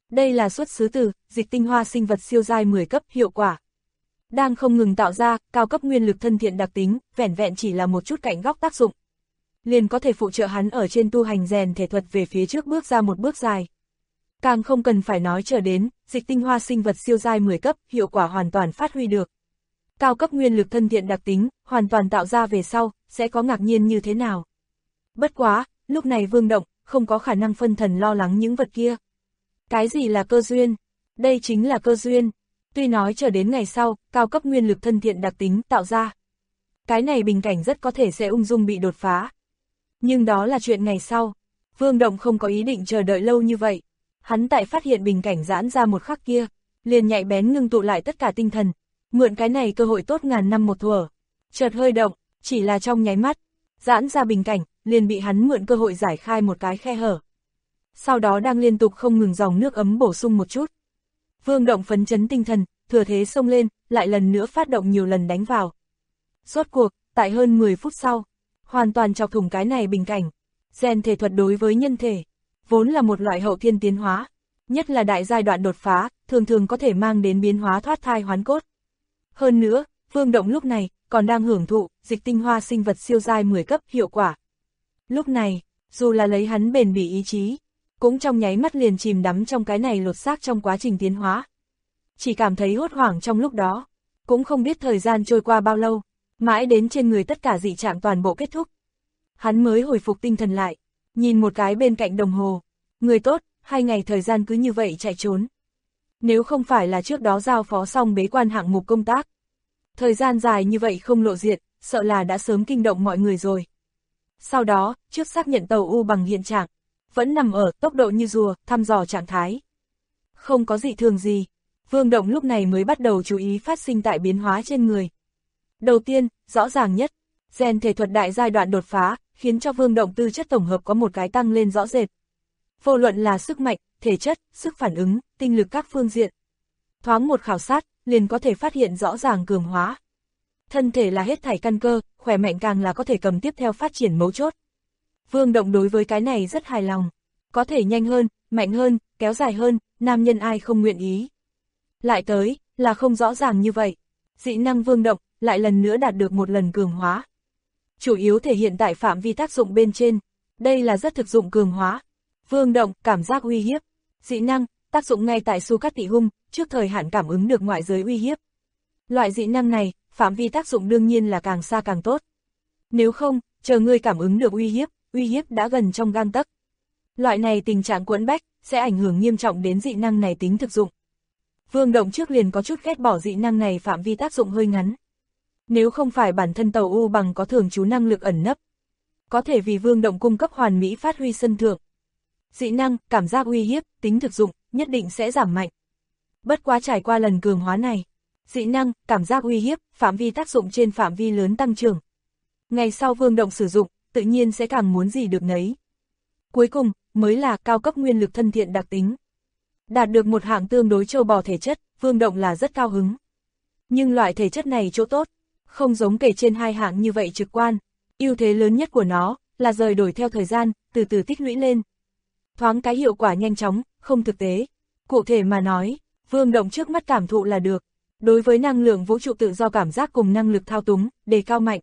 Đây là xuất xứ từ dịch tinh hoa sinh vật siêu giai 10 cấp hiệu quả. Đang không ngừng tạo ra cao cấp nguyên lực thân thiện đặc tính, vẻn vẹn chỉ là một chút cạnh góc tác dụng. Liền có thể phụ trợ hắn ở trên tu hành rèn thể thuật về phía trước bước ra một bước dài. Càng không cần phải nói chờ đến, dịch tinh hoa sinh vật siêu giai 10 cấp, hiệu quả hoàn toàn phát huy được. Cao cấp nguyên lực thân thiện đặc tính, hoàn toàn tạo ra về sau, sẽ có ngạc nhiên như thế nào. Bất quá, lúc này Vương Động, không có khả năng phân thần lo lắng những vật kia. Cái gì là cơ duyên? Đây chính là cơ duyên. Tuy nói chờ đến ngày sau, cao cấp nguyên lực thân thiện đặc tính tạo ra. Cái này bình cảnh rất có thể sẽ ung dung bị đột phá. Nhưng đó là chuyện ngày sau. Vương Động không có ý định chờ đợi lâu như vậy. Hắn tại phát hiện bình cảnh giãn ra một khắc kia, liền nhạy bén ngưng tụ lại tất cả tinh thần, mượn cái này cơ hội tốt ngàn năm một thuở. Chợt hơi động, chỉ là trong nháy mắt, giãn ra bình cảnh, liền bị hắn mượn cơ hội giải khai một cái khe hở. Sau đó đang liên tục không ngừng dòng nước ấm bổ sung một chút. Vương Động phấn chấn tinh thần, thừa thế xông lên, lại lần nữa phát động nhiều lần đánh vào. Rốt cuộc, tại hơn 10 phút sau, hoàn toàn chọc thủng cái này bình cảnh. Rèn thể thuật đối với nhân thể, vốn là một loại hậu thiên tiến hóa, nhất là đại giai đoạn đột phá, thường thường có thể mang đến biến hóa thoát thai hoán cốt. Hơn nữa, Vương Động lúc này, còn đang hưởng thụ, dịch tinh hoa sinh vật siêu giai 10 cấp hiệu quả. Lúc này, dù là lấy hắn bền bỉ ý chí, cũng trong nháy mắt liền chìm đắm trong cái này lột xác trong quá trình tiến hóa. Chỉ cảm thấy hốt hoảng trong lúc đó, cũng không biết thời gian trôi qua bao lâu, mãi đến trên người tất cả dị trạng toàn bộ kết thúc. Hắn mới hồi phục tinh thần lại, nhìn một cái bên cạnh đồng hồ, người tốt, 2 ngày thời gian cứ như vậy chạy trốn. Nếu không phải là trước đó giao phó xong bế quan hạng mục công tác, thời gian dài như vậy không lộ diện, sợ là đã sớm kinh động mọi người rồi. Sau đó, trước xác nhận tàu U bằng hiện trạng, vẫn nằm ở tốc độ như rùa, thăm dò trạng thái. Không có dị thường gì, Vương Động lúc này mới bắt đầu chú ý phát sinh tại biến hóa trên người. Đầu tiên, rõ ràng nhất, rèn thể thuật đại giai đoạn đột phá, khiến cho Vương Động tư chất tổng hợp có một cái tăng lên rõ rệt. Vô luận là sức mạnh, thể chất, sức phản ứng, tinh lực các phương diện. Thoáng một khảo sát, liền có thể phát hiện rõ ràng cường hóa. Thân thể là hết thảy căn cơ, khỏe mạnh càng là có thể cầm tiếp theo phát triển mấu chốt. Vương Động đối với cái này rất hài lòng. Có thể nhanh hơn, mạnh hơn, kéo dài hơn, nam nhân ai không nguyện ý. Lại tới, là không rõ ràng như vậy. Dị năng Vương Động, lại lần nữa đạt được một lần cường hóa. Chủ yếu thể hiện tại phạm vi tác dụng bên trên. Đây là rất thực dụng cường hóa. Vương Động, cảm giác uy hiếp. Dị năng, tác dụng ngay tại Su Cát Tị Hung, trước thời hạn cảm ứng được ngoại giới uy hiếp. Loại dị năng này, phạm vi tác dụng đương nhiên là càng xa càng tốt. Nếu không, chờ ngươi cảm ứng được uy hiếp đã gần trong gang tấc. Loại này tình trạng quẫn bách, sẽ ảnh hưởng nghiêm trọng đến dị năng này tính thực dụng. Vương Động trước liền có chút ghét bỏ dị năng này phạm vi tác dụng hơi ngắn. Nếu không phải bản thân tàu U bằng có thường trú năng lực ẩn nấp, có thể vì Vương Động cung cấp hoàn mỹ phát huy sân thượng. Dị năng, cảm giác uy hiếp, tính thực dụng, nhất định sẽ giảm mạnh. Bất quá trải qua lần cường hóa này, dị năng, cảm giác uy hiếp, phạm vi tác dụng trên phạm vi lớn tăng trưởng. Ngày sau Vương Động sử dụng, tự nhiên sẽ càng muốn gì được nấy. Cuối cùng, mới là cao cấp nguyên lực thân thiện đặc tính. Đạt được một hạng tương đối trâu bò thể chất, Vương Động là rất cao hứng. Nhưng loại thể chất này chỗ tốt, không giống kể trên 2 hạng như vậy trực quan. Ưu thế lớn nhất của nó, là rời đổi theo thời gian, từ từ tích lũy lên. Thoáng cái hiệu quả nhanh chóng, không thực tế. Cụ thể mà nói, Vương Động trước mắt cảm thụ là được. Đối với năng lượng vũ trụ tự do cảm giác cùng năng lực thao túng, đề cao mạnh.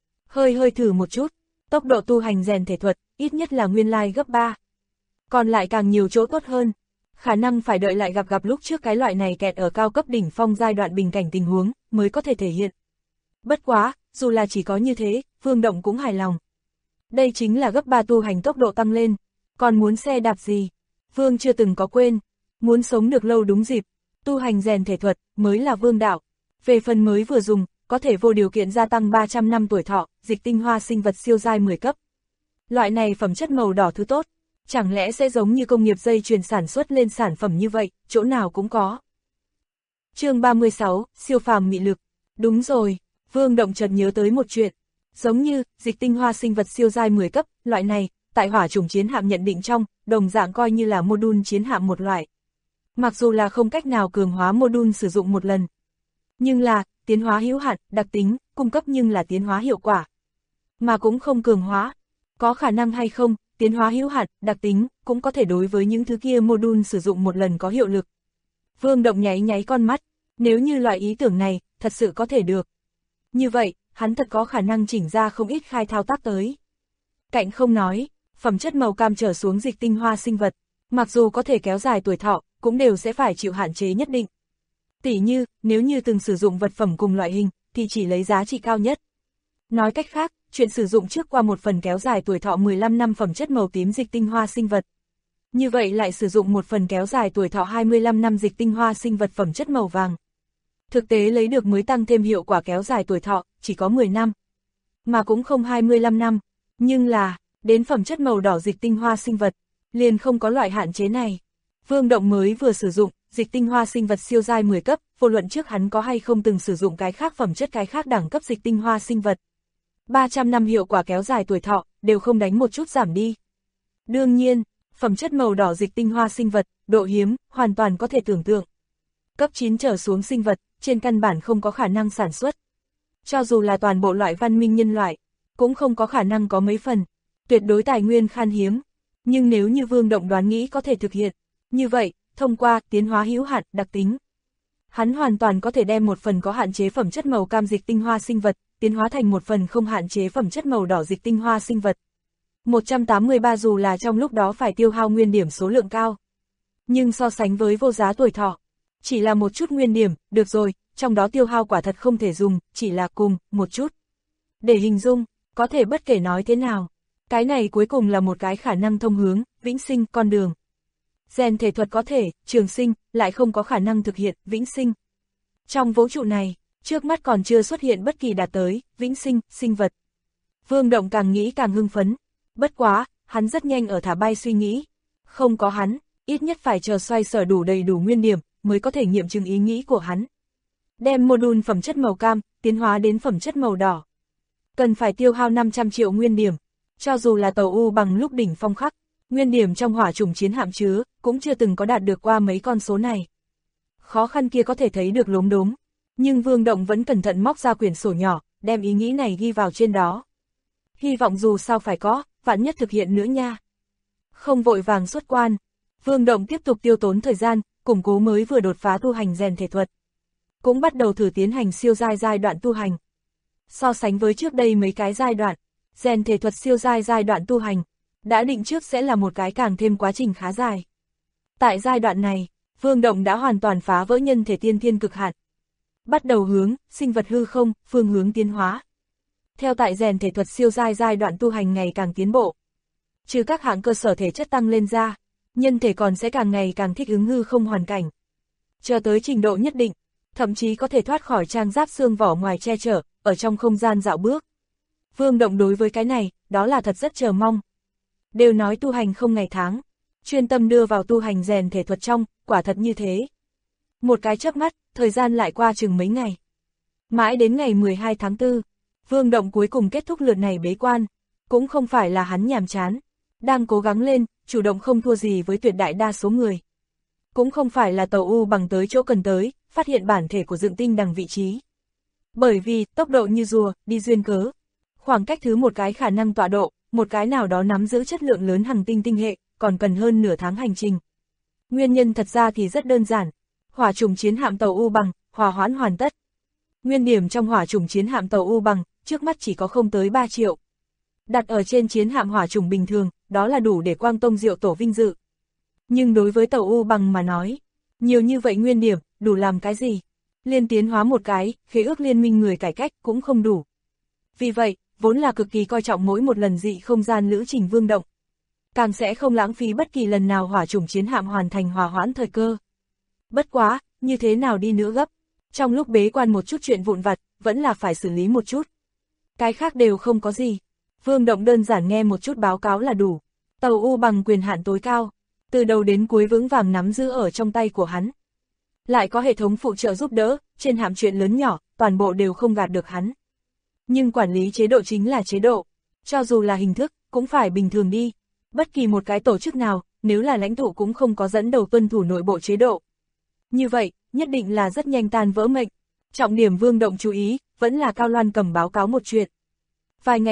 Hơi thử một chút, tốc độ tu hành rèn thể thuật, ít nhất là nguyên lai gấp 3. Còn lại càng nhiều chỗ tốt hơn. Khả năng phải đợi lại gặp lúc trước cái loại này kẹt ở cao cấp đỉnh phong giai đoạn bình cảnh tình huống, mới có thể thể hiện. Bất quá, dù là chỉ có như thế, Vương Động cũng hài lòng. Đây chính là gấp 3 tu hành tốc độ tăng lên. Còn muốn xe đạp gì? Vương chưa từng có quên. Muốn sống được lâu đúng dịp, tu hành rèn thể thuật mới là vương đạo. Về phần mới vừa dùng, có thể vô điều kiện gia tăng 300 năm tuổi thọ, dịch tinh hoa sinh vật siêu giai 10 cấp. Loại này phẩm chất màu đỏ thứ tốt, chẳng lẽ sẽ giống như công nghiệp dây chuyền sản xuất lên sản phẩm như vậy, chỗ nào cũng có. Chương 36, siêu phàm mị lực. Đúng rồi, Vương Động chợt nhớ tới một chuyện. Giống như, dịch tinh hoa sinh vật siêu giai 10 cấp, loại này, tại hỏa chủng chiến hạm nhận định trong, đồng dạng coi như là mô-đun chiến hạm một loại. Mặc dù là không cách nào cường hóa mô-đun sử dụng một lần. Nhưng là, tiến hóa hữu hạn, đặc tính, cung cấp nhưng là tiến hóa hiệu quả. Mà cũng không cường hóa. Có khả năng hay không, tiến hóa hữu hạn, đặc tính, cũng có thể đối với những thứ kia module sử dụng một lần có hiệu lực. Vương Động nháy nháy con mắt, nếu như loại ý tưởng này, thật sự có thể được. Như vậy, hắn thật có khả năng chỉnh ra không ít khai thao tác tới. Cạnh không nói, phẩm chất màu cam trở xuống dịch tinh hoa sinh vật, mặc dù có thể kéo dài tuổi thọ, cũng đều sẽ phải chịu hạn chế nhất định. Tỉ như, nếu như từng sử dụng vật phẩm cùng loại hình, thì chỉ lấy giá trị cao nhất. Nói cách khác, chuyện sử dụng trước qua một phần kéo dài tuổi thọ 15 năm phẩm chất màu tím dịch tinh hoa sinh vật. Như vậy lại sử dụng một phần kéo dài tuổi thọ 25 năm dịch tinh hoa sinh vật phẩm chất màu vàng. Thực tế lấy được mới tăng thêm hiệu quả kéo dài tuổi thọ, chỉ có 10 năm. Mà cũng không 25 năm. Nhưng là, đến phẩm chất màu đỏ dịch tinh hoa sinh vật, liền không có loại hạn chế này. Vương Động mới vừa sử dụng, dịch tinh hoa sinh vật siêu giai 10 cấp, vô luận trước hắn có hay không từng sử dụng cái khác phẩm chất cái khác đẳng cấp dịch tinh hoa sinh vật. 300 năm hiệu quả kéo dài tuổi thọ, đều không đánh một chút giảm đi. Đương nhiên, phẩm chất màu đỏ dịch tinh hoa sinh vật, độ hiếm, hoàn toàn có thể tưởng tượng. Cấp 9 trở xuống sinh vật, trên căn bản không có khả năng sản xuất. Cho dù là toàn bộ loại văn minh nhân loại, cũng không có khả năng có mấy phần, tuyệt đối tài nguyên khan hiếm. Nhưng nếu như Vương Động đoán nghĩ có thể thực hiện, như vậy, thông qua tiến hóa hữu hạn đặc tính, hắn hoàn toàn có thể đem một phần có hạn chế phẩm chất màu cam dịch tinh hoa sinh vật, tiến hóa thành một phần không hạn chế phẩm chất màu đỏ dịch tinh hoa sinh vật. 183 dù là trong lúc đó phải tiêu hao nguyên điểm số lượng cao. Nhưng so sánh với vô giá tuổi thọ, chỉ là một chút nguyên điểm, được rồi, trong đó tiêu hao quả thật không thể dùng, chỉ là cùng, một chút. Để hình dung, có thể bất kể nói thế nào, cái này cuối cùng là một cái khả năng thông hướng, vĩnh sinh, con đường. Gen thể thuật có thể, trường sinh, lại không có khả năng thực hiện, vĩnh sinh. Trong vũ trụ này, trước mắt còn chưa xuất hiện bất kỳ đạt tới, vĩnh sinh, sinh vật. Vương Động càng nghĩ càng hưng phấn. Bất quá, hắn rất nhanh ở thả bay suy nghĩ. Không có hắn, ít nhất phải chờ xoay sở đủ đầy đủ nguyên điểm, mới có thể nghiệm chứng ý nghĩ của hắn. Đem module phẩm chất màu cam, tiến hóa đến phẩm chất màu đỏ. Cần phải tiêu hao 500 triệu nguyên điểm. Cho dù là tàu U bằng lúc đỉnh phong khắc, nguyên điểm trong hỏa chủng chiến hạm chứa, cũng chưa từng có đạt được qua mấy con số này. Khó khăn kia có thể thấy được lốm đốm. Nhưng Vương Động vẫn cẩn thận móc ra quyển sổ nhỏ, đem ý nghĩ này ghi vào trên đó. Hy vọng dù sao phải có, vạn nhất thực hiện nữa nha. Không vội vàng xuất quan, Vương Động tiếp tục tiêu tốn thời gian, củng cố mới vừa đột phá tu hành rèn thể thuật. Cũng bắt đầu thử tiến hành siêu giai đoạn tu hành. So sánh với trước đây mấy cái giai đoạn, rèn thể thuật siêu giai đoạn tu hành, đã định trước sẽ là một cái càng thêm quá trình khá dài. Tại giai đoạn này, Vương Động đã hoàn toàn phá vỡ nhân thể tiên thiên cực hạn. Bắt đầu hướng, sinh vật hư không, phương hướng tiến hóa. Theo tại rèn thể thuật siêu giai đoạn tu hành ngày càng tiến bộ. Trừ các hạng cơ sở thể chất tăng lên ra, nhân thể còn sẽ càng ngày càng thích ứng hư không hoàn cảnh. Cho tới trình độ nhất định, thậm chí có thể thoát khỏi trang giáp xương vỏ ngoài che chở, ở trong không gian dạo bước. Vương Động đối với cái này, đó là thật rất chờ mong. Đều nói tu hành không ngày tháng, chuyên tâm đưa vào tu hành rèn thể thuật trong, quả thật như thế. Một cái chớp mắt, thời gian lại qua chừng mấy ngày. Mãi đến ngày 12 tháng 4, Vương Động cuối cùng kết thúc lượt này bế quan, cũng không phải là hắn nhàm chán, đang cố gắng lên, chủ động không thua gì với tuyệt đại đa số người. Cũng không phải là tàu U bằng tới chỗ cần tới, phát hiện bản thể của dựng tinh đằng vị trí. Bởi vì, tốc độ như rùa, đi duyên cớ. Khoảng cách thứ một cái khả năng tọa độ, một cái nào đó nắm giữ chất lượng lớn hành tinh tinh hệ, còn cần hơn nửa tháng hành trình. Nguyên nhân thật ra thì rất đơn giản. Hỏa chủng chiến hạm tàu U bằng, hòa hoãn hoàn tất. Nguyên điểm trong hỏa chủng chiến hạm tàu U bằng, trước mắt chỉ có không tới 3 triệu. Đặt ở trên chiến hạm hỏa chủng bình thường, đó là đủ để Quang Tông Diệu Tổ vinh dự. Nhưng đối với tàu U bằng mà nói, nhiều như vậy nguyên điểm, đủ làm cái gì? Liên tiến hóa một cái, khế ước liên minh người cải cách cũng không đủ. Vì vậy, vốn là cực kỳ coi trọng mỗi một lần dị không gian lữ trình Vương Động. Càng sẽ không lãng phí bất kỳ lần nào hỏa chủng chiến hạm hoàn thành hòa hoãn thời cơ. Bất quá, như thế nào đi nữa gấp. Trong lúc bế quan một chút chuyện vụn vặt, vẫn là phải xử lý một chút. Cái khác đều không có gì. Vương Động đơn giản nghe một chút báo cáo là đủ. Tàu U bằng quyền hạn tối cao, từ đầu đến cuối vững vàng nắm giữ ở trong tay của hắn. Lại có hệ thống phụ trợ giúp đỡ, trên hạm chuyện lớn nhỏ, toàn bộ đều không gạt được hắn. Nhưng quản lý chế độ chính là chế độ, cho dù là hình thức, cũng phải bình thường đi. Bất kỳ một cái tổ chức nào, nếu là lãnh tụ cũng không có dẫn đầu tuân thủ nội bộ chế độ. Như vậy, nhất định là rất nhanh tan vỡ mệnh. Trọng điểm Vương Động chú ý, vẫn là Cao Loan Cầm báo cáo một chuyện. Vài ngày trước,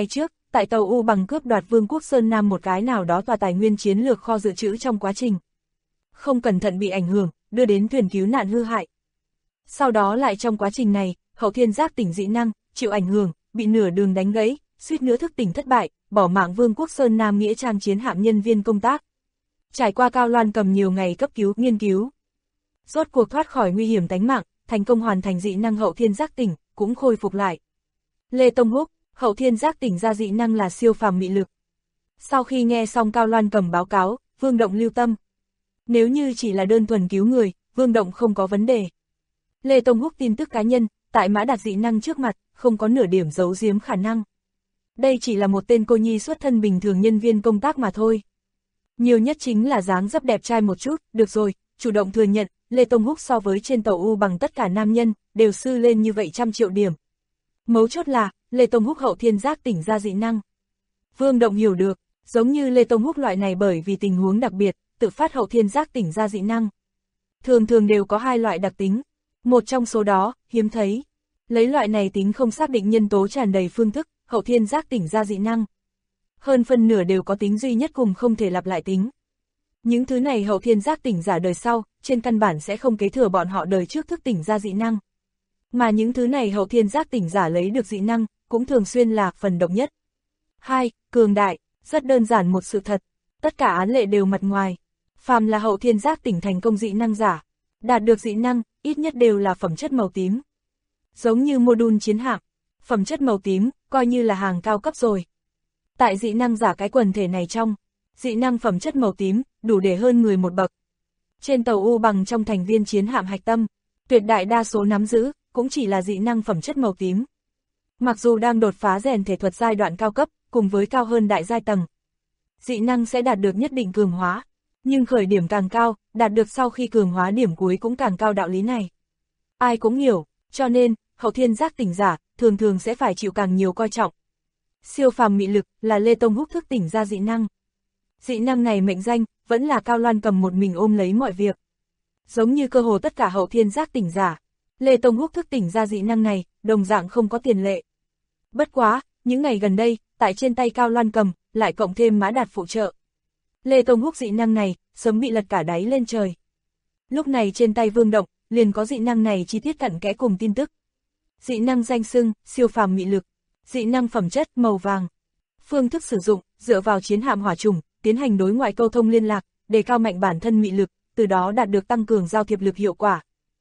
tại tàu U Bằng cướp đoạt Vương quốc Sơn Nam một cái nào đó tòa tài nguyên chiến lược kho dự trữ trong quá trình không cẩn thận bị ảnh hưởng, đưa đến thuyền cứu nạn hư hại. Sau đó lại trong quá trình này, Hậu Thiên Giác tỉnh dị năng, chịu ảnh hưởng, bị nửa đường đánh gãy, suýt nữa thức tỉnh thất bại, bỏ mạng Vương quốc Sơn Nam nghĩa trang chiến hạm nhân viên công tác. Trải qua Cao Loan Cầm nhiều ngày cấp cứu, nghiên cứu, rốt cuộc thoát khỏi nguy hiểm tính mạng, thành công hoàn thành dị năng Hậu Thiên Giác tỉnh, cũng khôi phục lại. Lê Tông Húc, Hậu Thiên Giác tỉnh ra dị năng là siêu phàm mị lực. Sau khi nghe xong Cao Loan Cầm báo cáo, Vương Động lưu tâm. Nếu như chỉ là đơn thuần cứu người, Vương Động không có vấn đề. Lê Tông Húc tin tức cá nhân, tại Mã Đạt dị năng trước mặt, không có nửa điểm giấu giếm khả năng. Đây chỉ là một tên cô nhi xuất thân bình thường nhân viên công tác mà thôi. Nhiều nhất chính là dáng dấp đẹp trai một chút, được rồi, chủ động thừa nhận, Lê Tông Húc so với trên tàu U Bằng tất cả nam nhân, đều sư lên như vậy 100 triệu điểm. Mấu chốt là, Lê Tông Húc Hậu Thiên Giác tỉnh ra dị năng. Vương Động hiểu được, giống như Lê Tông Húc loại này bởi vì tình huống đặc biệt, tự phát Hậu Thiên Giác tỉnh ra dị năng. Thường thường đều có hai loại đặc tính, một trong số đó, hiếm thấy. Lấy loại này tính không xác định nhân tố tràn đầy phương thức, Hậu Thiên Giác tỉnh ra dị năng. Hơn phân nửa đều có tính duy nhất cùng không thể lặp lại tính. Những thứ này Hậu Thiên Giác tỉnh giả đời sau, trên căn bản sẽ không kế thừa bọn họ đời trước thức tỉnh ra dị năng. Mà những thứ này Hậu Thiên Giác tỉnh giả lấy được dị năng, cũng thường xuyên là phần độc nhất. 2. Cường đại, rất đơn giản một sự thật. Tất cả án lệ đều mặt ngoài. Phàm là Hậu Thiên Giác tỉnh thành công dị năng giả, đạt được dị năng, ít nhất đều là phẩm chất màu tím. Giống như mô-đun chiến hạm, phẩm chất màu tím, coi như là hàng cao cấp rồi. Tại dị năng giả cái quần thể này trong, dị năng phẩm chất màu tím, đủ để hơn người một bậc. Trên tàu U Bằng trong thành viên chiến hạm hạch tâm, tuyệt đại đa số nắm giữ, cũng chỉ là dị năng phẩm chất màu tím. Mặc dù đang đột phá rèn thể thuật giai đoạn cao cấp, cùng với cao hơn đại giai tầng, dị năng sẽ đạt được nhất định cường hóa, nhưng khởi điểm càng cao, đạt được sau khi cường hóa điểm cuối cũng càng cao, đạo lý này ai cũng hiểu, cho nên, Hậu Thiên Giác tỉnh giả, thường thường sẽ phải chịu càng nhiều coi trọng. Siêu phàm mị lực, là Lê Tông Húc thức tỉnh ra dị năng. Dị năng này mệnh danh, vẫn là Cao Loan Cầm một mình ôm lấy mọi việc. Giống như cơ hồ tất cả Hậu Thiên Giác tỉnh giả, Lê Tông Húc thức tỉnh ra dị năng này, đồng dạng không có tiền lệ. Bất quá, những ngày gần đây, tại trên tay Cao Loan Cầm, lại cộng thêm Mã Đạt phụ trợ. Lê Tông Húc dị năng này, sớm bị lật cả đáy lên trời. Lúc này trên tay Vương Động, liền có dị năng này chi tiết cặn kẽ cùng tin tức. Dị năng danh xưng, siêu phàm mị lực. Dị năng phẩm chất, màu vàng. Phương thức sử dụng, dựa vào chiến hạm hỏa trùng, tiến hành đối ngoại câu thông liên lạc, đề cao mạnh bản thân mị lực, từ đó đạt được tăng cường giao thiệp lực hiệu quả.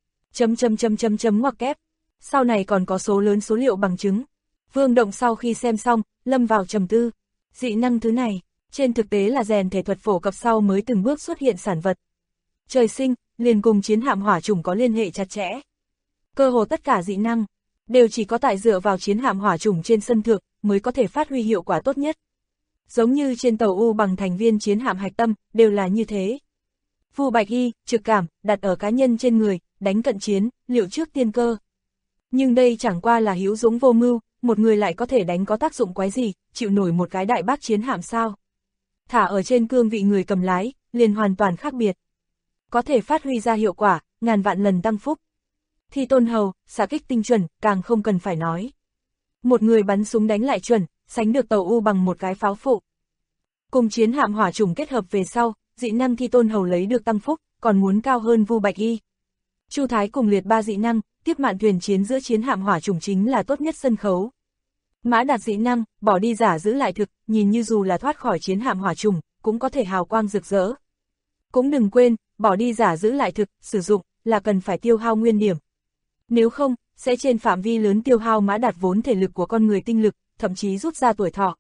Ngoặc kép. Sau này còn có số lớn số liệu bằng chứng. Vương Động sau khi xem xong, lâm vào trầm tư. Dị năng thứ này, trên thực tế là rèn thể thuật phổ cập sau mới từng bước xuất hiện sản vật. Trời sinh, liền cùng chiến hạm hỏa trùng có liên hệ chặt chẽ. Cơ hồ tất cả dị năng, đều chỉ có tại dựa vào chiến hạm hỏa trùng trên sân thượng, mới có thể phát huy hiệu quả tốt nhất. Giống như trên tàu U Bằng thành viên chiến hạm hạch tâm, đều là như thế. Vu Bạch Y, trực cảm, đặt ở cá nhân trên người, đánh cận chiến, liệu trước tiên cơ. Nhưng đây chẳng qua là hữu dũng vô mưu, một người lại có thể đánh có tác dụng quái gì, chịu nổi một cái đại bác chiến hạm sao. Thả ở trên cương vị người cầm lái, liền hoàn toàn khác biệt. Có thể phát huy ra hiệu quả, ngàn vạn lần tăng phúc. Thi Tôn Hầu, xạ kích tinh chuẩn, càng không cần phải nói. Một người bắn súng đánh lại chuẩn, sánh được tàu U Bằng một cái pháo phụ. Cùng chiến hạm hỏa trùng kết hợp về sau, dị năng Thi Tôn Hầu lấy được tăng phúc, còn muốn cao hơn Vu Bạch Y. Chu Thái cùng liệt ba dị năng, tiếp mạn thuyền chiến giữa chiến hạm hỏa trùng chính là tốt nhất sân khấu. Mã Đạt dị năng, bỏ đi giả giữ lại thực, nhìn như dù là thoát khỏi chiến hạm hỏa trùng, cũng có thể hào quang rực rỡ. Cũng đừng quên, bỏ đi giả giữ lại thực, sử dụng, là cần phải tiêu hao nguyên điểm. Nếu không, sẽ trên phạm vi lớn tiêu hao Mã Đạt vốn thể lực của con người tinh lực, thậm chí rút ra tuổi thọ.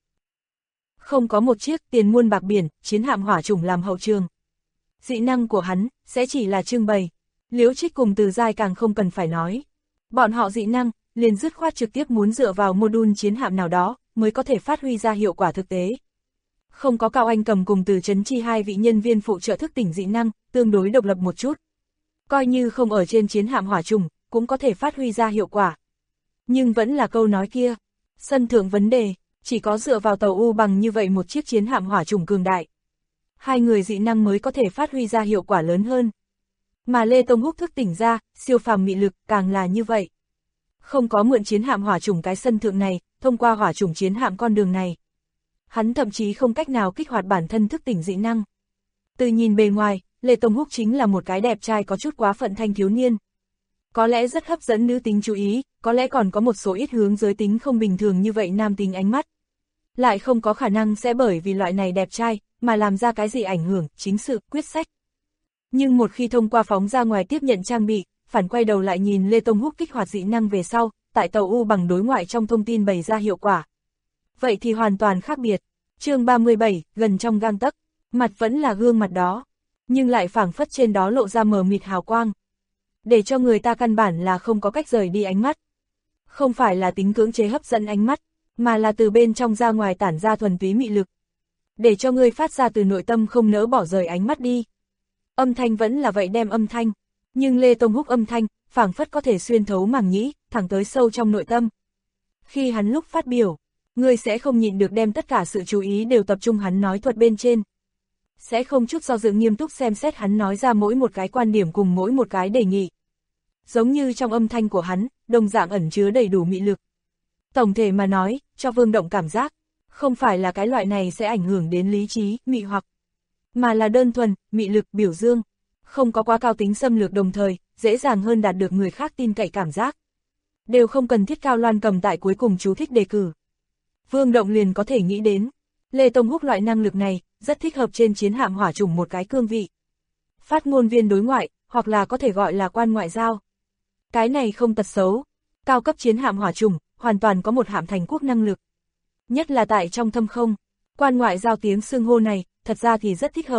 Không có một chiếc tiền muôn bạc biển, chiến hạm hỏa trùng làm hậu trường. Dị năng của hắn, sẽ chỉ là trưng bày. Liễu Trích cùng Từ Giai càng không cần phải nói. Bọn họ dị năng, liền dứt khoát trực tiếp muốn dựa vào mô-đun chiến hạm nào đó, mới có thể phát huy ra hiệu quả thực tế. Không có Cao Anh Cầm cùng Từ Trấn Chi hai vị nhân viên phụ trợ thức tỉnh dị năng, tương đối độc lập một chút. Coi như không ở trên chiến hạm hỏa trùng, cũng có thể phát huy ra hiệu quả. Nhưng vẫn là câu nói kia, sân thượng vấn đề, chỉ có dựa vào tàu U Bằng như vậy một chiếc chiến hạm hỏa trùng cường đại. Hai người dị năng mới có thể phát huy ra hiệu quả lớn hơn. Mà Lê Tông Húc thức tỉnh ra, siêu phàm mị lực, càng là như vậy. Không có mượn chiến hạm hỏa chủng cái sân thượng này, thông qua hỏa chủng chiến hạm con đường này. Hắn thậm chí không cách nào kích hoạt bản thân thức tỉnh dị năng. Từ nhìn bề ngoài, Lê Tông Húc chính là một cái đẹp trai có chút quá phận thanh thiếu niên. Có lẽ rất hấp dẫn nữ tính chú ý, có lẽ còn có một số ít hướng giới tính không bình thường như vậy nam tính ánh mắt. Lại không có khả năng sẽ bởi vì loại này đẹp trai, mà làm ra cái gì ảnh hưởng, chính sự, quyết sách. Nhưng một khi thông qua phóng ra ngoài tiếp nhận trang bị, phản quay đầu lại nhìn Lê Tông Húc kích hoạt dị năng về sau, tại tàu U bằng đối ngoại trong thông tin bày ra hiệu quả. Vậy thì hoàn toàn khác biệt. Chương 37, gần trong gang tấc, mặt vẫn là gương mặt đó, nhưng lại phảng phất trên đó lộ ra mờ mịt hào quang. Để cho người ta căn bản là không có cách rời đi ánh mắt. Không phải là tính cưỡng chế hấp dẫn ánh mắt, mà là từ bên trong ra ngoài tản ra thuần túy mị lực. Để cho người phát ra từ nội tâm không nỡ bỏ rời ánh mắt đi. Âm thanh vẫn là vậy đem âm thanh, nhưng Lê Tông Húc âm thanh, phảng phất có thể xuyên thấu màng nhĩ, thẳng tới sâu trong nội tâm. Khi hắn lúc phát biểu, ngươi sẽ không nhịn được đem tất cả sự chú ý đều tập trung hắn nói thuật bên trên. Sẽ không chút do dự nghiêm túc xem xét hắn nói ra mỗi một cái quan điểm cùng mỗi một cái đề nghị. Giống như trong âm thanh của hắn, đồng dạng ẩn chứa đầy đủ mị lực. Tổng thể mà nói, cho Vương Động cảm giác, không phải là cái loại này sẽ ảnh hưởng đến lý trí, mị hoặc, mà là đơn thuần, mị lực, biểu dương. Không có quá cao tính xâm lược đồng thời, dễ dàng hơn đạt được người khác tin cậy cảm giác. Đều không cần thiết Cao Loan Cầm tại cuối cùng chú thích đề cử. Vương Động liền có thể nghĩ đến, Lê Tông Húc loại năng lực này, rất thích hợp trên chiến hạm hỏa chủng một cái cương vị. Phát ngôn viên đối ngoại, hoặc là có thể gọi là quan ngoại giao. Cái này không tật xấu, cao cấp chiến hạm hỏa chủng, hoàn toàn có một hạm thành quốc năng lực. Nhất là tại trong thâm không, quan ngoại giao tiếng xưng hô này, thật ra thì rất thích hợp.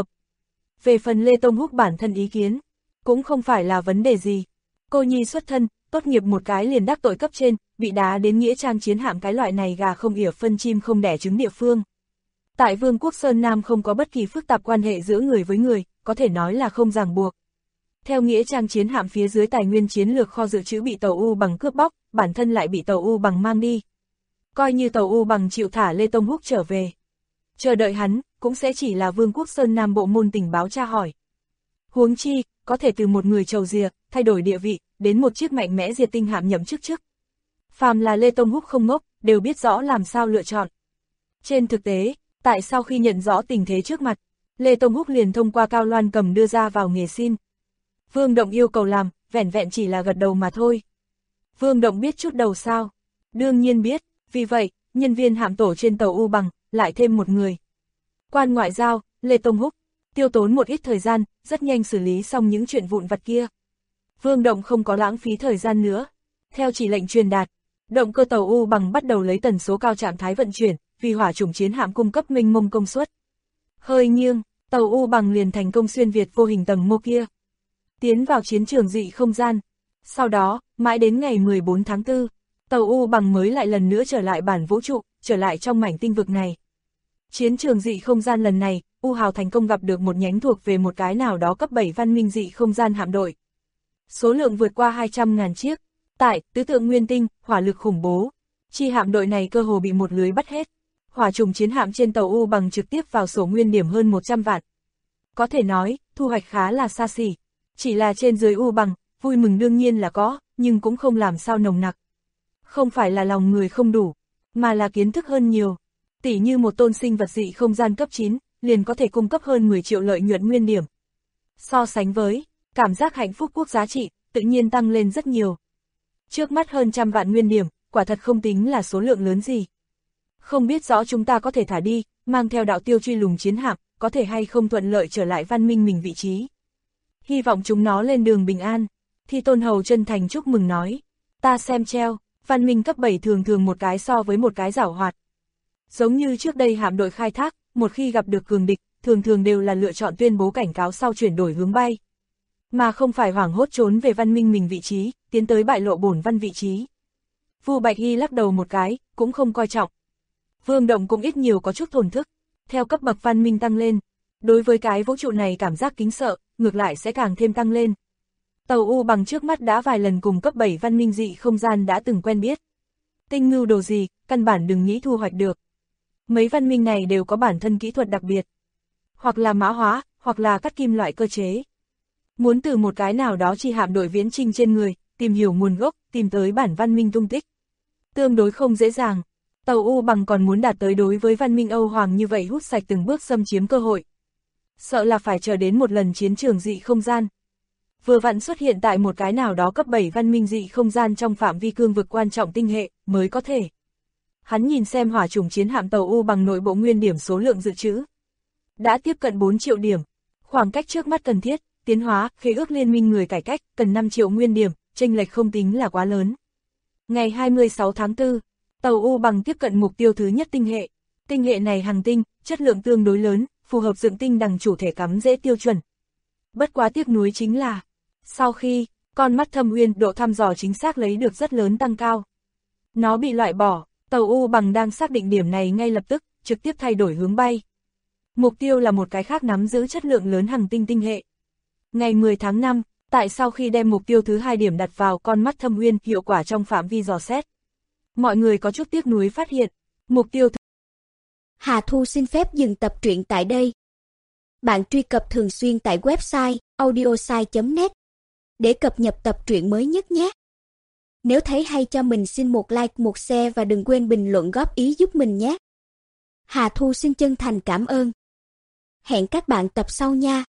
Về phần Lê Tông Húc bản thân ý kiến, cũng không phải là vấn đề gì. Cô nhi xuất thân, tốt nghiệp một cái liền đắc tội cấp trên, bị đá đến nghĩa trang chiến hạm cái loại này gà không ỉa phân chim không đẻ trứng địa phương. Tại Vương quốc Sơn Nam không có bất kỳ phức tạp quan hệ giữa người với người, có thể nói là không ràng buộc. Theo nghĩa trang chiến hạm phía dưới tài nguyên chiến lược kho dự trữ bị tàu U bằng cướp bóc, bản thân lại bị tàu U bằng mang đi. Coi như tàu U bằng chịu thả Lê Tông Húc trở về. Chờ đợi hắn, cũng sẽ chỉ là Vương quốc Sơn Nam bộ môn tình báo tra hỏi. Huống chi, có thể từ một người trầu rìa, thay đổi địa vị, đến một chiếc mạnh mẽ diệt tinh hạm nhậm chức chức. Phàm là Lê Tông Húc không ngốc, đều biết rõ làm sao lựa chọn. Trên thực tế, tại sau khi nhận rõ tình thế trước mặt, Lê Tông Húc liền thông qua Cao Loan Cầm đưa ra vào nghề xin. Vương Động yêu cầu làm, vẻn vẹn chỉ là gật đầu mà thôi. Vương Động biết chút đầu sao? Đương nhiên biết, vì vậy, nhân viên hạm tổ trên tàu U bằng, lại thêm một người. Quan ngoại giao, Lê Tông Húc, tiêu tốn một ít thời gian, rất nhanh xử lý xong những chuyện vụn vặt kia. Vương Động không có lãng phí thời gian nữa. Theo chỉ lệnh truyền đạt, động cơ tàu U bằng bắt đầu lấy tần số cao trạng thái vận chuyển, vì hỏa chủng chiến hạm cung cấp mênh mông công suất. Hơi nghiêng, tàu U bằng liền thành công xuyên việt vô hình tầng mô kia, tiến vào chiến trường dị không gian. Sau đó, mãi đến ngày 14 tháng 4, tàu U bằng mới lại lần nữa trở lại bản vũ trụ, trở lại trong mảnh tinh vực này. Chiến trường dị không gian lần này, U Hào thành công gặp được một nhánh thuộc về một cái nào đó cấp 7 văn minh dị không gian hạm đội. Số lượng vượt qua 200.000 chiếc. Tại tứ tượng nguyên tinh, hỏa lực khủng bố. Chi hạm đội này cơ hồ bị một lưới bắt hết. Hỏa trùng chiến hạm trên tàu U bằng trực tiếp vào sổ nguyên điểm hơn 100 vạn. Có thể nói, thu hoạch khá là xa xỉ. Chỉ là trên dưới U bằng, vui mừng đương nhiên là có, nhưng cũng không làm sao nồng nặc. Không phải là lòng người không đủ, mà là kiến thức hơn nhiều. Tỉ như một tôn sinh vật dị không gian cấp 9, liền có thể cung cấp hơn 10 triệu lợi nhuận nguyên điểm. So sánh với, cảm giác hạnh phúc quốc giá trị, tự nhiên tăng lên rất nhiều. Trước mắt hơn 100 vạn nguyên điểm, quả thật không tính là số lượng lớn gì. Không biết rõ chúng ta có thể thả đi, mang theo đạo tiêu truy lùng chiến hạm, có thể hay không thuận lợi trở lại văn minh mình vị trí. Hy vọng chúng nó lên đường bình an. Thi Tôn Hầu chân thành chúc mừng nói. Ta xem treo, văn minh cấp 7 thường thường một cái so với một cái giảo hoạt. Giống như trước đây hạm đội khai thác, một khi gặp được cường địch, thường thường đều là lựa chọn tuyên bố cảnh cáo sau chuyển đổi hướng bay. Mà không phải hoảng hốt trốn về văn minh mình vị trí, tiến tới bại lộ bổn văn vị trí. Vu Bạch Hy lắc đầu một cái, cũng không coi trọng. Vương Động cũng ít nhiều có chút thổn thức. Theo cấp bậc văn minh tăng lên, đối với cái vũ trụ này cảm giác kính sợ, ngược lại sẽ càng thêm tăng lên. Tàu U bằng trước mắt đã vài lần cùng cấp 7 văn minh dị không gian đã từng quen biết. Tinh ngưu đồ gì, căn bản đừng nghĩ thu hoạch được. Mấy văn minh này đều có bản thân kỹ thuật đặc biệt. Hoặc là mã hóa, hoặc là cắt kim loại cơ chế. Muốn từ một cái nào đó chi hạm đội viễn chinh trên người, tìm hiểu nguồn gốc, tìm tới bản văn minh tung tích. Tương đối không dễ dàng, tàu U Bằng còn muốn đạt tới đối với văn minh Âu Hoàng như vậy hút sạch từng bước xâm chiếm cơ hội. Sợ là phải chờ đến một lần chiến trường dị không gian. Vừa vặn xuất hiện tại một cái nào đó cấp 7 văn minh dị không gian trong phạm vi cương vực quan trọng tinh hệ, mới có thể. Hắn nhìn xem hỏa chủng chiến hạm tàu U Bằng nội bộ nguyên điểm số lượng dự trữ. Đã tiếp cận 4 triệu điểm, khoảng cách trước mắt cần thiết, tiến hóa, khế ước liên minh người cải cách, cần 5 triệu nguyên điểm, chênh lệch không tính là quá lớn. Ngày 26 tháng 4, tàu U Bằng tiếp cận mục tiêu thứ nhất tinh hệ. Tinh hệ này hành tinh, chất lượng tương đối lớn, phù hợp dựng tinh đằng chủ thể cắm dễ tiêu chuẩn. Bất quá tiếc nuối chính là, sau khi con mắt Thâm Uyên độ thăm dò chính xác lấy được rất lớn tăng cao. Nó bị loại bỏ, tàu U Bằng đang xác định điểm này ngay lập tức, trực tiếp thay đổi hướng bay. Mục tiêu là một cái khác nắm giữ chất lượng lớn hành tinh tinh hệ. Ngày 10 tháng 5, tại sau khi đem mục tiêu thứ 2 điểm đặt vào con mắt Thâm Uyên hiệu quả trong phạm vi dò xét. Mọi người có chút tiếc nuối phát hiện, mục tiêu
Hà Thu xin phép dừng tập truyện tại đây. Bạn truy cập thường xuyên tại website audiosai.net để cập nhật tập truyện mới nhất nhé. Nếu thấy hay cho mình xin một like, một share và đừng quên bình luận góp ý giúp mình nhé. Hà Thu xin chân thành cảm ơn. Hẹn các bạn tập sau nha.